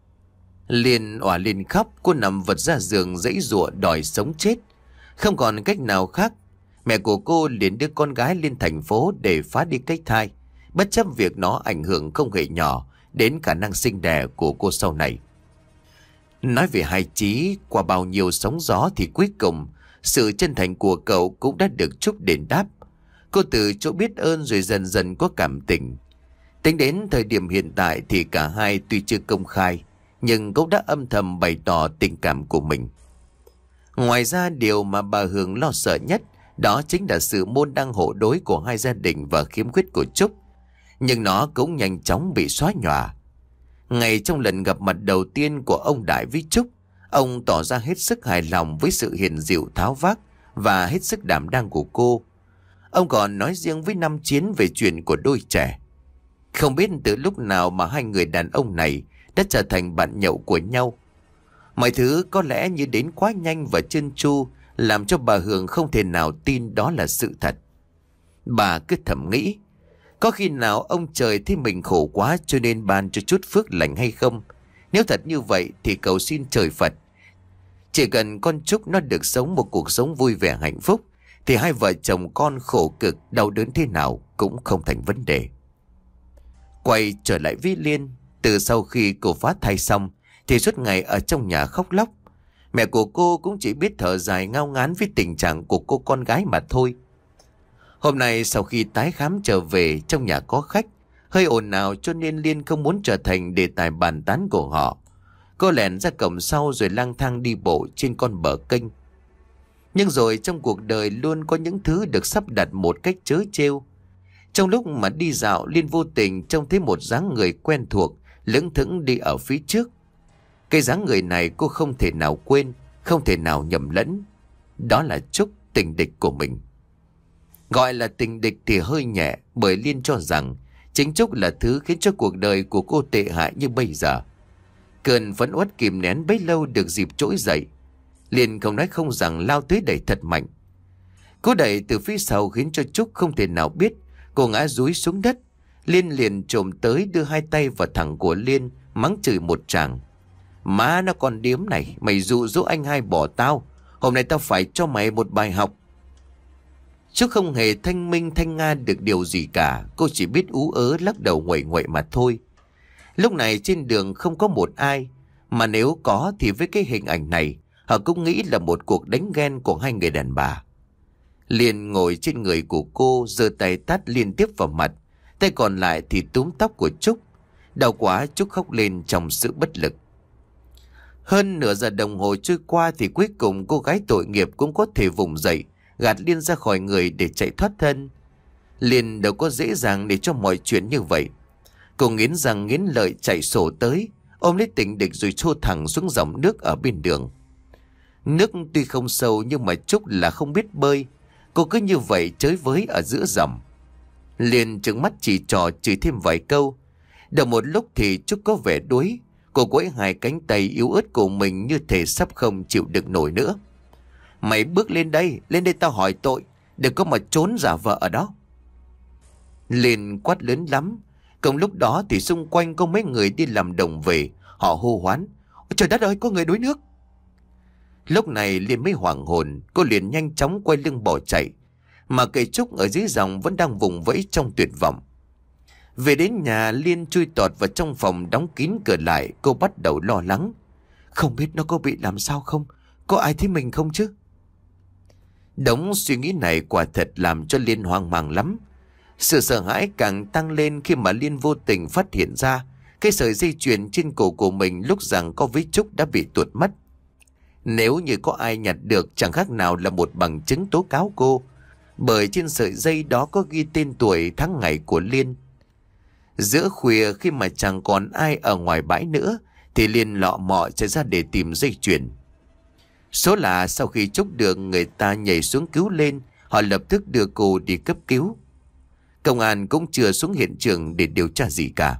Liên òa lên khóc, cô nằm vật ra giường giãy giụa đòi sống chết. Không còn cách nào khác, mẹ của cô liền đưa con gái lên thành phố để phá đi cái thai, bất chấp việc nó ảnh hưởng không hề nhỏ đến khả năng sinh đẻ của cô sau này. Nói về Hai Chí, qua bao nhiêu sóng gió thì cuối cùng sự chân thành của cậu cũng đã được Trúc đền đáp. Cô từ chỗ biết ơn rồi dần dần có cảm tình. Tính đến thời điểm hiện tại thì cả hai tuy chưa công khai nhưng cũng đã âm thầm bày tỏ tình cảm của mình. Ngoài ra, điều mà bà Hường lo sợ nhất đó chính là sự môn đăng hộ đối của hai gia đình và khiếm khuyết của Trúc. Nhưng nó cũng nhanh chóng bị xóa nhòa. Ngay trong lần gặp mặt đầu tiên của ông Đại với Trúc, ông tỏ ra hết sức hài lòng với sự hiền dịu tháo vát và hết sức đảm đang của cô. Ông còn nói riêng với Năm Chiến về chuyện của đôi trẻ. Không biết từ lúc nào mà hai người đàn ông này đã trở thành bạn nhậu của nhau. Mọi thứ có lẽ như đến quá nhanh và trơn tru, làm cho bà Hường không thể nào tin đó là sự thật. Bà cứ thầm nghĩ, có khi nào ông trời thấy mình khổ quá cho nên ban cho chút phước lành hay không? Nếu thật như vậy thì cầu xin trời Phật. Chỉ cần con Trúc nó được sống một cuộc sống vui vẻ hạnh phúc thì hai vợ chồng con khổ cực đau đớn thế nào cũng không thành vấn đề. Quay trở lại với Liên, từ sau khi cô phá thai xong thì suốt ngày ở trong nhà khóc lóc. Mẹ của cô cũng chỉ biết thở dài ngao ngán với tình trạng của cô con gái mà thôi. Hôm nay sau khi tái khám trở về, trong nhà có khách, hơi ồn ào cho nên Liên không muốn trở thành đề tài bàn tán của họ. Cô lẻn ra cổng sau rồi lang thang đi bộ trên con bờ kênh. Nhưng rồi trong cuộc đời luôn có những thứ được sắp đặt một cách trớ trêu. Trong lúc mà đi dạo, Liên vô tình trông thấy một dáng người quen thuộc lững thững đi ở phía trước. Cái dáng người này cô không thể nào quên, không thể nào nhầm lẫn. Đó là Trúc, tình địch của mình. Gọi là tình địch thì hơi nhẹ, bởi Liên cho rằng chính Trúc là thứ khiến cho cuộc đời của cô tệ hại như bây giờ. Cơn phẫn uất kìm nén bấy lâu được dịp trỗi dậy. Liên không nói không rằng lao tới đẩy thật mạnh. Cô đẩy từ phía sau khiến cho Trúc không thể nào biết, cô ngã dúi xuống đất. Liên liền trồm tới đưa hai tay vào thẳng của Liên, mắng chửi một tràng. Má nó con điếm này, mày dụ dỗ anh hai bỏ tao. Hôm nay tao phải cho mày một bài học. Trúc không hề thanh minh thanh nga được điều gì cả. Cô chỉ biết ú ớ lắc đầu nguậy nguậy mà thôi. Lúc này trên đường không có một ai. Mà nếu có thì với cái hình ảnh này, họ cũng nghĩ là một cuộc đánh ghen của hai người đàn bà. Liên ngồi trên người của cô, giơ tay tát liên tiếp vào mặt. Tay còn lại thì túm tóc của Trúc. Đau quá, Trúc khóc lên trong sự bất lực. Hơn nửa giờ đồng hồ trôi qua thì cuối cùng cô gái tội nghiệp cũng có thể vùng dậy, gạt Liên ra khỏi người để chạy thoát thân. Liên đâu có dễ dàng để cho mọi chuyện như vậy. Cô nghiến răng nghiến lợi chạy sổ tới, ôm lấy tình địch rồi trô thẳng xuống dòng nước ở bên đường. Nước tuy không sâu nhưng mà Trúc là không biết bơi. Cô cứ như vậy chới với ở giữa dòng. Liên trừng mắt chỉ trò chửi thêm vài câu. Được một lúc thì Trúc có vẻ đuối. Cô quẫy hai cánh tay yếu ớt của mình như thể sắp không chịu được nổi nữa. Mày bước lên đây, lên đây tao hỏi tội. Đừng có mà trốn giả vờ ở đó. Liên quát lớn lắm. Cùng lúc đó thì xung quanh có mấy người đi làm đồng về. Họ hô hoán. Trời đất ơi, có người đuối nước. Lúc này Liên mới hoảng hồn. Cô liền nhanh chóng quay lưng bỏ chạy. Mà cây Trúc ở dưới dòng vẫn đang vùng vẫy trong tuyệt vọng. Về đến nhà, Liên chui tọt vào trong phòng, đóng kín cửa lại. Cô bắt đầu lo lắng. Không biết nó có bị làm sao không? Có ai thấy mình không chứ? Đống suy nghĩ này quả thật làm cho Liên hoang mang lắm. Sự sợ hãi càng tăng lên khi mà Liên vô tình phát hiện ra cái sợi dây chuyền trên cổ của mình lúc rằng có với Trúc đã bị tuột mất. Nếu như có ai nhặt được, chẳng khác nào là một bằng chứng tố cáo cô, bởi trên sợi dây đó có ghi tên tuổi tháng ngày của Liên. Giữa khuya khi mà chẳng còn ai ở ngoài bãi nữa thì Liên lọ mọ chạy ra để tìm dây chuyền. Số là sau khi Trúc được người ta nhảy xuống cứu lên, họ lập tức đưa cô đi cấp cứu. Công an cũng chưa xuống hiện trường để điều tra gì cả.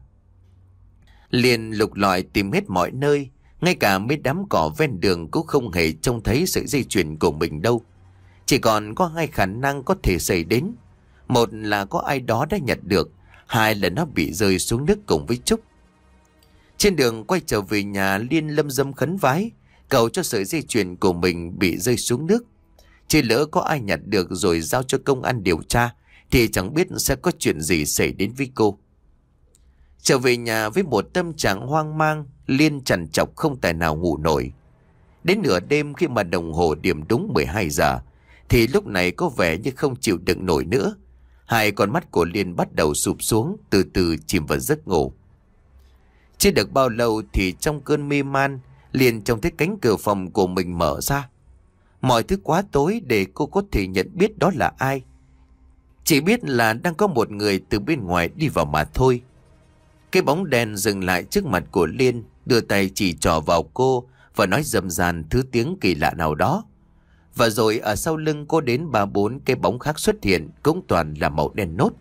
Liên lục lọi tìm hết mọi nơi, ngay cả mấy đám cỏ ven đường cũng không hề trông thấy sợi dây chuyền của mình đâu. Chỉ còn có hai khả năng có thể xảy đến. Một là có ai đó đã nhặt được, hai là nó bị rơi xuống nước cùng với Trúc. Trên đường quay trở về nhà, Liên lâm dâm khấn vái, cầu cho sợi dây chuyền của mình bị rơi xuống nước. Chỉ lỡ có ai nhặt được rồi giao cho công an điều tra thì chẳng biết sẽ có chuyện gì xảy đến với cô. Trở về nhà với một tâm trạng hoang mang, Liên trằn trọc không tài nào ngủ nổi. Đến nửa đêm khi mà đồng hồ điểm đúng mười hai giờ thì lúc này có vẻ như không chịu đựng nổi nữa. Hai con mắt của Liên bắt đầu sụp xuống, từ từ chìm vào giấc ngủ. Chưa được bao lâu thì trong cơn mê man, Liên trông thấy cánh cửa phòng của mình mở ra. Mọi thứ quá tối để cô có thể nhận biết đó là ai. Chỉ biết là đang có một người từ bên ngoài đi vào mà thôi. Cái bóng đen dừng lại trước mặt của Liên, đưa tay chỉ trỏ vào cô và nói rầm ràn thứ tiếng kỳ lạ nào đó. Và rồi ở sau lưng cô đến ba bốn cái bóng khác xuất hiện, cũng toàn là màu đen nốt.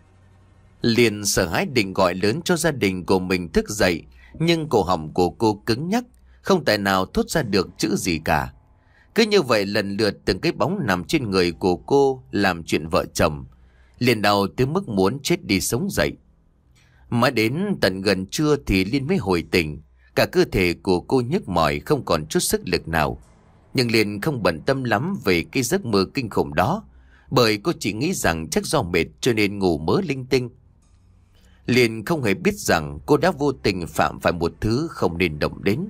Liên sợ hãi định gọi lớn cho gia đình của mình thức dậy, nhưng cổ họng của cô cứng nhắc, không tài nào thốt ra được chữ gì cả. Cứ như vậy lần lượt từng cái bóng nằm trên người của cô làm chuyện vợ chồng. Liền đau tới mức muốn chết đi sống dậy. Mãi đến tận gần trưa thì Liên mới hồi tỉnh. Cả cơ thể của cô nhức mỏi, không còn chút sức lực nào. Nhưng Liên không bận tâm lắm về cái giấc mơ kinh khủng đó, bởi cô chỉ nghĩ rằng chắc do mệt cho nên ngủ mớ linh tinh. Liên không hề biết rằng cô đã vô tình phạm phải một thứ không nên động đến.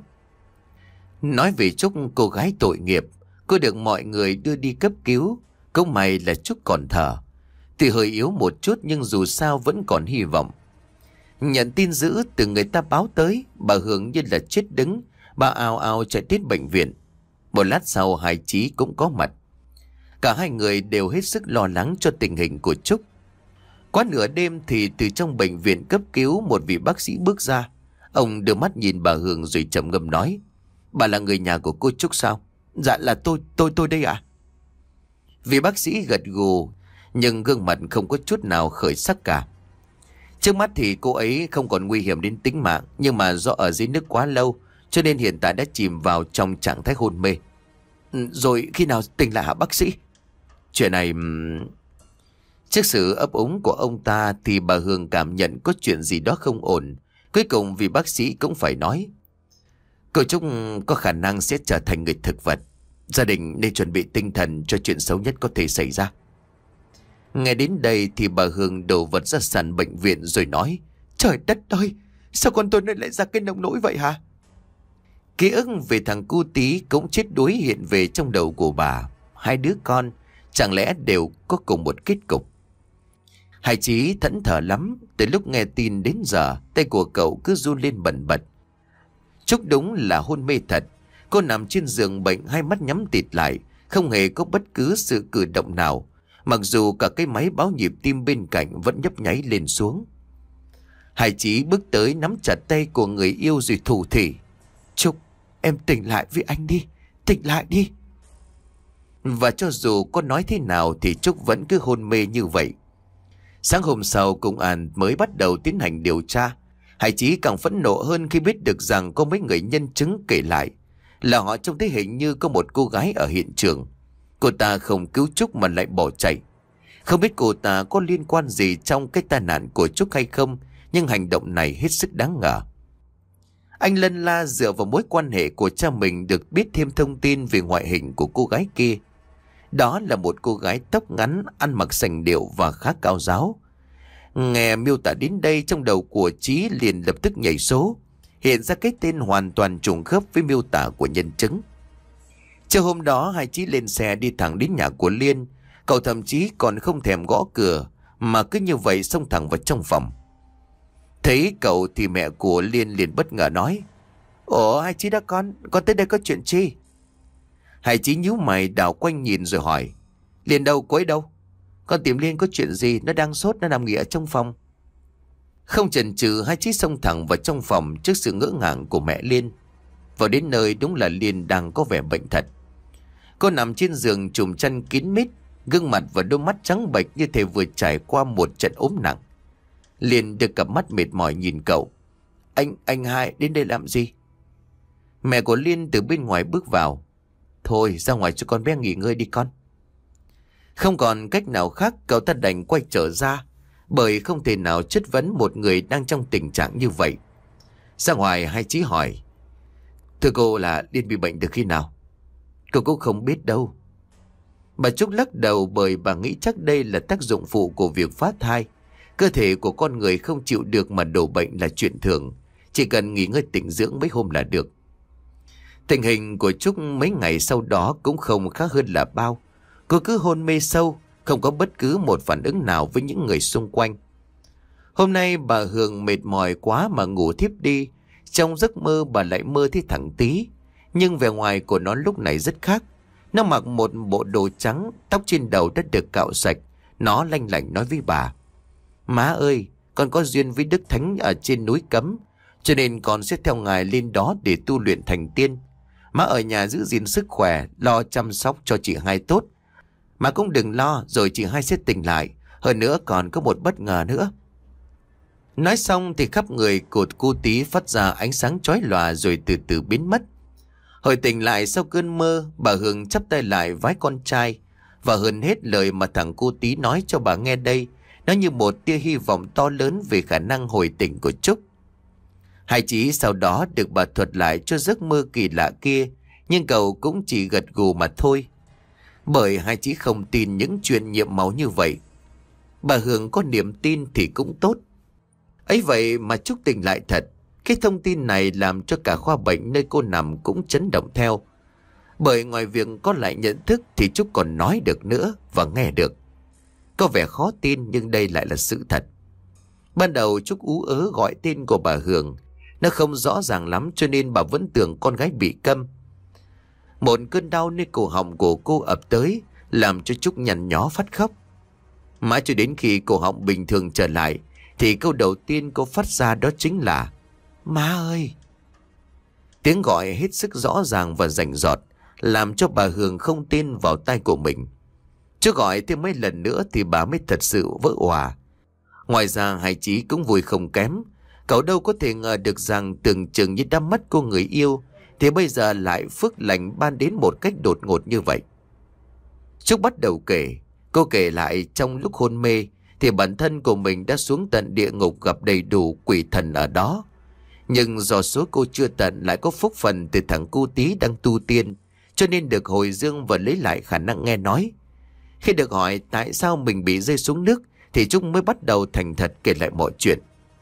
Nói về Trúc, cô gái tội nghiệp, cô được mọi người đưa đi cấp cứu. Cũng may là Trúc còn thở. Tuy hơi yếu một chút nhưng dù sao vẫn còn hy vọng. Nhận tin dữ từ người ta báo tới, bà Hương như là chết đứng. Bà ào ào chạy đến bệnh viện. Một lát sau Hải Chí cũng có mặt. Cả hai người đều hết sức lo lắng cho tình hình của Trúc. Quá nửa đêm thì từ trong bệnh viện cấp cứu một vị bác sĩ bước ra. Ông đưa mắt nhìn bà Hương rồi trầm ngâm nói: "Bà là người nhà của cô Trúc sao?" "Dạ là tôi, tôi, tôi đây ạ." Vị bác sĩ gật gù, nhưng gương mặt không có chút nào khởi sắc cả. Trước mắt thì cô ấy không còn nguy hiểm đến tính mạng, nhưng mà do ở dưới nước quá lâu cho nên hiện tại đã chìm vào trong trạng thái hôn mê. "Rồi khi nào tỉnh lại hả bác sĩ?" Chuyện này... Trước sự ấp úng của ông ta thì bà Hương cảm nhận có chuyện gì đó không ổn. Cuối cùng vị bác sĩ cũng phải nói: "Cô Trúc có khả năng sẽ trở thành người thực vật. Gia đình nên chuẩn bị tinh thần cho chuyện xấu nhất có thể xảy ra." Nghe đến đây thì bà Hương đổ vật ra sàn bệnh viện rồi nói: "Trời đất ơi, sao con tôi lại ra cái nông nỗi vậy hả?" Ký ức về thằng cu tí cũng chết đuối hiện về trong đầu của bà. Hai đứa con chẳng lẽ đều có cùng một kết cục. Hải Chí thẫn thờ lắm. Từ lúc nghe tin đến giờ, tay của cậu cứ run lên bần bật. Trúc đúng là hôn mê thật. Cô nằm trên giường bệnh, hai mắt nhắm tịt lại, không hề có bất cứ sự cử động nào, mặc dù cả cái máy báo nhịp tim bên cạnh vẫn nhấp nháy lên xuống. Hải Chí bước tới nắm chặt tay của người yêu rồi thủ thỉ: "Trúc, em tỉnh lại với anh đi, tỉnh lại đi." Và cho dù có nói thế nào thì Trúc vẫn cứ hôn mê như vậy. Sáng hôm sau, công an mới bắt đầu tiến hành điều tra. Hải Chí càng phẫn nộ hơn khi biết được rằng có mấy người nhân chứng kể lại là họ trông thấy hình như có một cô gái ở hiện trường. Cô ta không cứu Trúc mà lại bỏ chạy. Không biết cô ta có liên quan gì trong cái tai nạn của Trúc hay không, nhưng hành động này hết sức đáng ngờ. Anh lân la dựa vào mối quan hệ của cha mình được biết thêm thông tin về ngoại hình của cô gái kia. Đó là một cô gái tóc ngắn, ăn mặc sành điệu và khá cao ráo. Nghe miêu tả đến đây, trong đầu của Chí liền lập tức nhảy số, hiện ra cái tên hoàn toàn trùng khớp với miêu tả của nhân chứng. Chiều hôm đó, hai Chí lên xe đi thẳng đến nhà của Liên. Cậu thậm chí còn không thèm gõ cửa, mà cứ như vậy xông thẳng vào trong phòng. Thấy cậu thì mẹ của Liên liền bất ngờ nói: "Ủa hai Chí đã con, con tới đây có chuyện chi?" Hai Chí nhíu mày đảo quanh nhìn rồi hỏi: "Liên đâu, cô ấy đâu?" "Con tìm Liên có chuyện gì, nó đang sốt, nó nằm nghỉ ở trong phòng." Không chần chừ, hai Chí xông thẳng vào trong phòng trước sự ngỡ ngàng của mẹ Liên. Vào đến nơi đúng là Liên đang có vẻ bệnh thật. Cô nằm trên giường trùm chăn kín mít, gương mặt và đôi mắt trắng bệch như thể vừa trải qua một trận ốm nặng. Liên đưa cặp mắt mệt mỏi nhìn cậu: Anh, anh hai đến đây làm gì?" Mẹ của Liên từ bên ngoài bước vào: "Thôi ra ngoài cho con bé nghỉ ngơi đi con." Không còn cách nào khác, cậu ta đành quay trở ra, bởi không thể nào chất vấn một người đang trong tình trạng như vậy. Ra ngoài, hai Chí hỏi: "Thưa cô, là Liên bị bệnh từ khi nào?" "Cô cũng không biết đâu." Bà Trúc lắc đầu, bởi bà nghĩ chắc đây là tác dụng phụ của việc phá thai. Cơ thể của con người không chịu được mà đổ bệnh là chuyện thường, chỉ cần nghỉ ngơi tĩnh dưỡng mấy hôm là được. Tình hình của Trúc mấy ngày sau đó cũng không khác hơn là bao. Cô cứ hôn mê sâu, không có bất cứ một phản ứng nào với những người xung quanh. Hôm nay bà Hương mệt mỏi quá mà ngủ thiếp đi. Trong giấc mơ bà lại mơ thấy thằng Tí, nhưng vẻ ngoài của nó lúc này rất khác. Nó mặc một bộ đồ trắng, tóc trên đầu đã được cạo sạch. Nó lanh lảnh nói với bà: "Má ơi, con có duyên với Đức Thánh ở trên núi Cấm, cho nên con sẽ theo ngài lên đó để tu luyện thành tiên. Má ở nhà giữ gìn sức khỏe, lo chăm sóc cho chị hai tốt. Má cũng đừng lo, rồi chị hai sẽ tỉnh lại. Hơn nữa còn có một bất ngờ nữa." Nói xong thì khắp người của cô Tí phát ra ánh sáng chói lòa rồi từ từ biến mất. Hồi tỉnh lại sau cơn mơ, bà Hương chắp tay lại vái con trai. Và hơn hết, lời mà thằng cô Tí nói cho bà nghe đây Nó như một tia hy vọng to lớn về khả năng hồi tỉnh của Trúc. Hai Chí sau đó được bà thuật lại cho giấc mơ kỳ lạ kia, nhưng cậu cũng chỉ gật gù mà thôi. Bởi Hai Chí không tin những chuyện nhiệm màu như vậy. Bà Hường có niềm tin thì cũng tốt. Ấy vậy mà Trúc tỉnh lại thật. Cái thông tin này làm cho cả khoa bệnh nơi cô nằm cũng chấn động theo. Bởi ngoài việc có lại nhận thức thì Trúc còn nói được nữa và nghe được. Có vẻ khó tin nhưng đây lại là sự thật. Ban đầu Trúc ú ớ gọi tên của bà Hường. Nó không rõ ràng lắm cho nên bà vẫn tưởng con gái bị câm. Một cơn đau nơi cổ họng của cô ập tới, làm cho Trúc nhăn nhó phát khóc. Mãi cho đến khi cổ họng bình thường trở lại thì câu đầu tiên cô phát ra đó chính là "Má ơi!" Tiếng gọi hết sức rõ ràng và rành rọt, làm cho bà Hường không tin vào tai của mình. Chứ gọi thêm mấy lần nữa thì bà mới thật sự vỡ òa. Ngoài ra Hai Chí cũng vui không kém. Cậu đâu có thể ngờ được rằng tưởng chừng như đắm mắt cô người yêu thì bây giờ lại phước lành ban đến một cách đột ngột như vậy. Trúc bắt đầu kể. Cô kể lại trong lúc hôn mê thì bản thân của mình đã xuống tận địa ngục gặp đầy đủ quỷ thần ở đó. Nhưng do số cô chưa tận lại có phúc phần từ thằng cu tí đang tu tiên, cho nên được hồi dương và lấy lại khả năng nghe nói. Khi được hỏi tại sao mình bị rơi xuống nước thì Trúc mới bắt đầu thành thật kể lại mọi chuyện.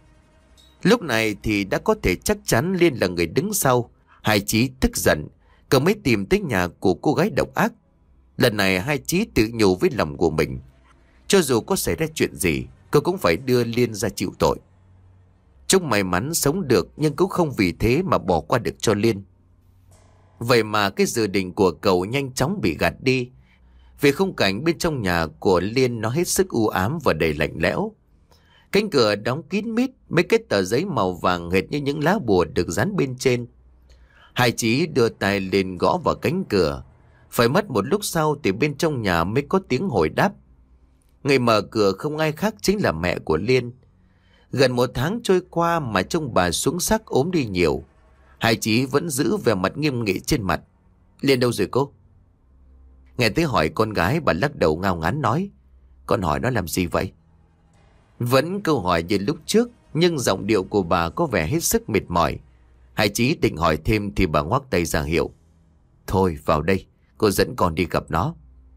Lúc này thì đã có thể chắc chắn Liên là người đứng sau. Hai Chí tức giận, cậu mới tìm tới nhà của cô gái độc ác. Lần này Hai Chí tự nhủ với lòng của mình, cho dù có xảy ra chuyện gì, cô cũng phải đưa Liên ra chịu tội. Trúc may mắn sống được nhưng cũng không vì thế mà bỏ qua được cho Liên. Vậy mà cái dự định của cậu nhanh chóng bị gạt đi. Vì khung cảnh bên trong nhà của Liên nó hết sức u ám và đầy lạnh lẽo. Cánh cửa đóng kín mít, mấy cái tờ giấy màu vàng hệt như những lá bùa được dán bên trên. Hai Chí đưa tay lên gõ vào cánh cửa. Phải mất một lúc sau thì bên trong nhà mới có tiếng hồi đáp. Người mở cửa không ai khác chính là mẹ của Liên. Gần một tháng trôi qua mà trông bà xuống sắc ốm đi nhiều. Hai Chí vẫn giữ vẻ mặt nghiêm nghị trên mặt. "Liên đâu rồi cô?" Nghe tới hỏi con gái, bà lắc đầu ngao ngán nói: "Con hỏi nó làm gì vậy?" Vẫn câu hỏi như lúc trước, nhưng giọng điệu của bà có vẻ hết sức mệt mỏi. Hai Chí định hỏi thêm thì bà ngoắc tay ra hiệu: "Thôi vào đây, cô dẫn con đi gặp nó."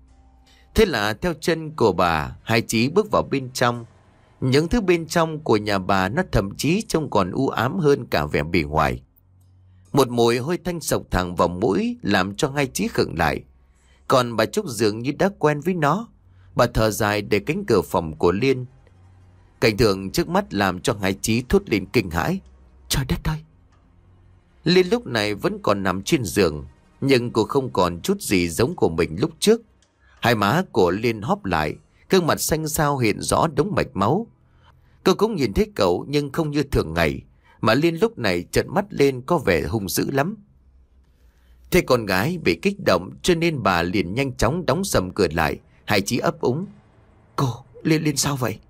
Thế là theo chân của bà, Hai Chí bước vào bên trong. Những thứ bên trong của nhà bà nó thậm chí trông còn u ám hơn cả vẻ bề ngoài. Một mùi hôi tanh sộc thẳng vào mũi làm cho Hai Chí khựng lại. Còn bà Trúc dường như đã quen với nó. Bà thở dài để cánh cửa phòng của Liên. Cảnh tượng trước mắt làm cho Hai Chí thốt lên kinh hãi: "Trời đất ơi!" Liên lúc này vẫn còn nằm trên giường, nhưng cô không còn chút gì giống của mình lúc trước. Hai má của Liên hóp lại, gương mặt xanh xao hiện rõ đống mạch máu. Cô cũng nhìn thấy cậu nhưng không như thường ngày, mà Liên lúc này trợn mắt lên có vẻ hung dữ lắm. Thế con gái bị kích động cho nên bà liền nhanh chóng đóng sầm cửa lại. Hai Chí ấp úng: "Cô, Liên Liên sao vậy?"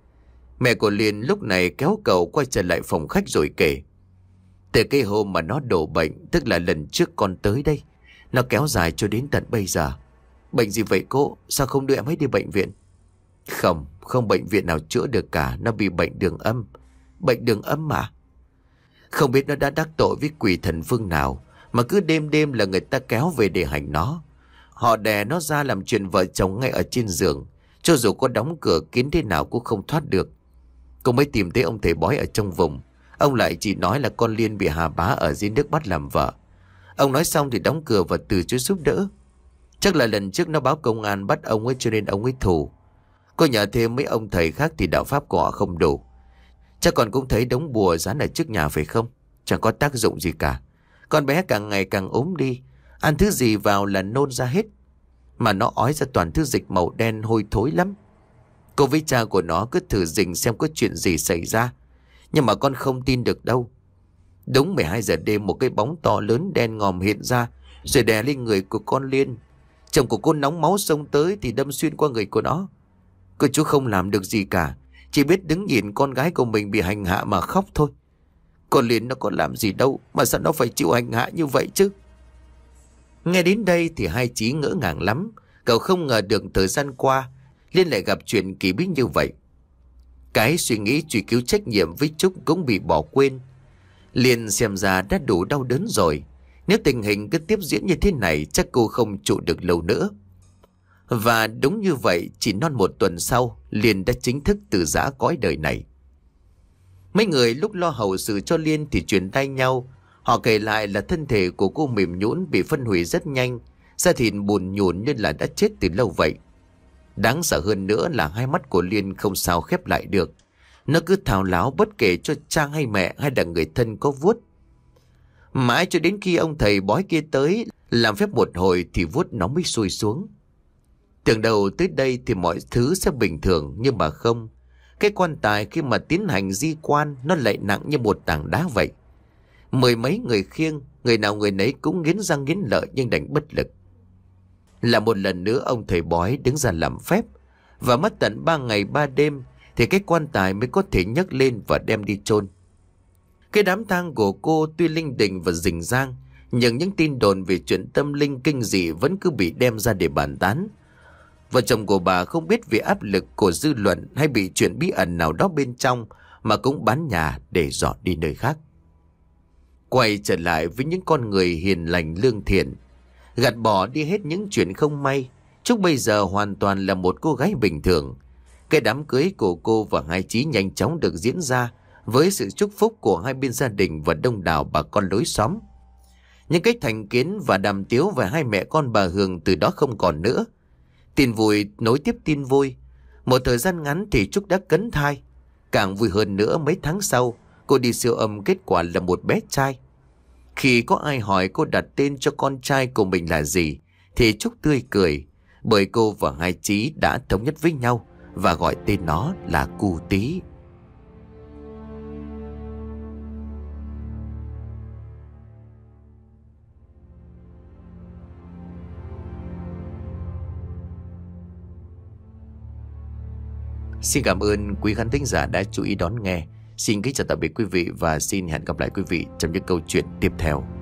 Mẹ của Liên lúc này kéo cậu quay trở lại phòng khách rồi kể: "Từ cái hôm mà nó đổ bệnh, tức là lần trước con tới đây, nó kéo dài cho đến tận bây giờ." "Bệnh gì vậy cô? Sao không đưa em ấy đi bệnh viện?" "Không, không bệnh viện nào chữa được cả. Nó bị bệnh đường âm." "Bệnh đường âm mà?" "Không biết nó đã đắc tội với quỷ thần phương nào mà cứ đêm đêm là người ta kéo về để hành nó. Họ đè nó ra làm chuyện vợ chồng ngay ở trên giường. Cho dù có đóng cửa kín thế nào cũng không thoát được. Cô mới tìm thấy ông thầy bói ở trong vùng. Ông lại chỉ nói là con Liên bị Hà Bá ở dưới nước bắt làm vợ. Ông nói xong thì đóng cửa và từ chối giúp đỡ. Chắc là lần trước nó báo công an bắt ông ấy cho nên ông ấy thù. Cô nhờ thêm mấy ông thầy khác thì đạo pháp của họ không đủ. Chắc còn cũng thấy đống bùa dán ở trước nhà phải không? Chẳng có tác dụng gì cả. Con bé càng ngày càng ốm đi, ăn thứ gì vào là nôn ra hết. Mà nó ói ra toàn thứ dịch màu đen hôi thối lắm. Cô với cha của nó cứ thử dình xem có chuyện gì xảy ra. Nhưng mà con không tin được đâu." Đúng mười hai giờ đêm, một cái bóng to lớn đen ngòm hiện ra rồi đè lên người của con Liên. Chồng của cô nóng máu xông tới thì đâm xuyên qua người của nó. Cô chú không làm được gì cả, chỉ biết đứng nhìn con gái của mình bị hành hạ mà khóc thôi. Con Liên nó có làm gì đâu mà sao nó phải chịu hành hạ như vậy chứ? Nghe đến đây thì Hai Chí ngỡ ngàng lắm. Cậu không ngờ được thời gian qua Liên lại gặp chuyện kỳ bí như vậy. Cái suy nghĩ truy cứu trách nhiệm với Trúc cũng bị bỏ quên. Liên xem ra đã đủ đau đớn rồi. Nếu tình hình cứ tiếp diễn như thế này, chắc cô không trụ được lâu nữa. Và đúng như vậy, chỉ non một tuần sau, Liên đã chính thức từ giã cõi đời này. Mấy người lúc lo hậu sự cho Liên thì truyền tay nhau. Họ kể lại là thân thể của cô mềm nhũn, bị phân hủy rất nhanh, da thịt bùn nhùn như là đã chết từ lâu vậy. Đáng sợ hơn nữa là hai mắt của Liên không sao khép lại được. Nó cứ thao láo bất kể cho cha hay mẹ hay là người thân có vuốt. Mãi cho đến khi ông thầy bói kia tới làm phép một hồi thì vuốt nó mới xuôi xuống. Tưởng đầu tới đây thì mọi thứ sẽ bình thường, nhưng mà không. Cái quan tài khi mà tiến hành di quan, nó lại nặng như một tảng đá vậy. Mười mấy người khiêng, người nào người nấy cũng nghiến răng nghiến lợi nhưng đành bất lực. Là một lần nữa ông thầy bói đứng ra làm phép, và mất tận ba ngày ba đêm thì cái quan tài mới có thể nhấc lên và đem đi chôn. Cái đám tang của cô tuy linh đình và rình rang, nhưng những tin đồn về chuyện tâm linh kinh dị vẫn cứ bị đem ra để bàn tán. Vợ chồng của bà không biết vì áp lực của dư luận hay bị chuyện bí ẩn nào đó bên trong mà cũng bán nhà để dọn đi nơi khác. Quay trở lại với những con người hiền lành lương thiện, gạt bỏ đi hết những chuyện không may, Trúc bây giờ hoàn toàn là một cô gái bình thường. Cái đám cưới của cô và hai Chí nhanh chóng được diễn ra với sự chúc phúc của hai bên gia đình và đông đảo bà con lối xóm. Những cái thành kiến và đàm tiếu về hai mẹ con bà Hường từ đó không còn nữa. Tin vui nối tiếp tin vui. Một thời gian ngắn thì Trúc đã cấn thai. Càng vui hơn nữa, mấy tháng sau cô đi siêu âm, kết quả là một bé trai. Khi có ai hỏi cô đặt tên cho con trai của mình là gì thì Trúc tươi cười, bởi cô và hai Chí đã thống nhất với nhau và gọi tên nó là Cu Tí. Xin cảm ơn quý khán thính giả đã chú ý đón nghe. Xin kính chào tạm biệt quý vị và xin hẹn gặp lại quý vị trong những câu chuyện tiếp theo.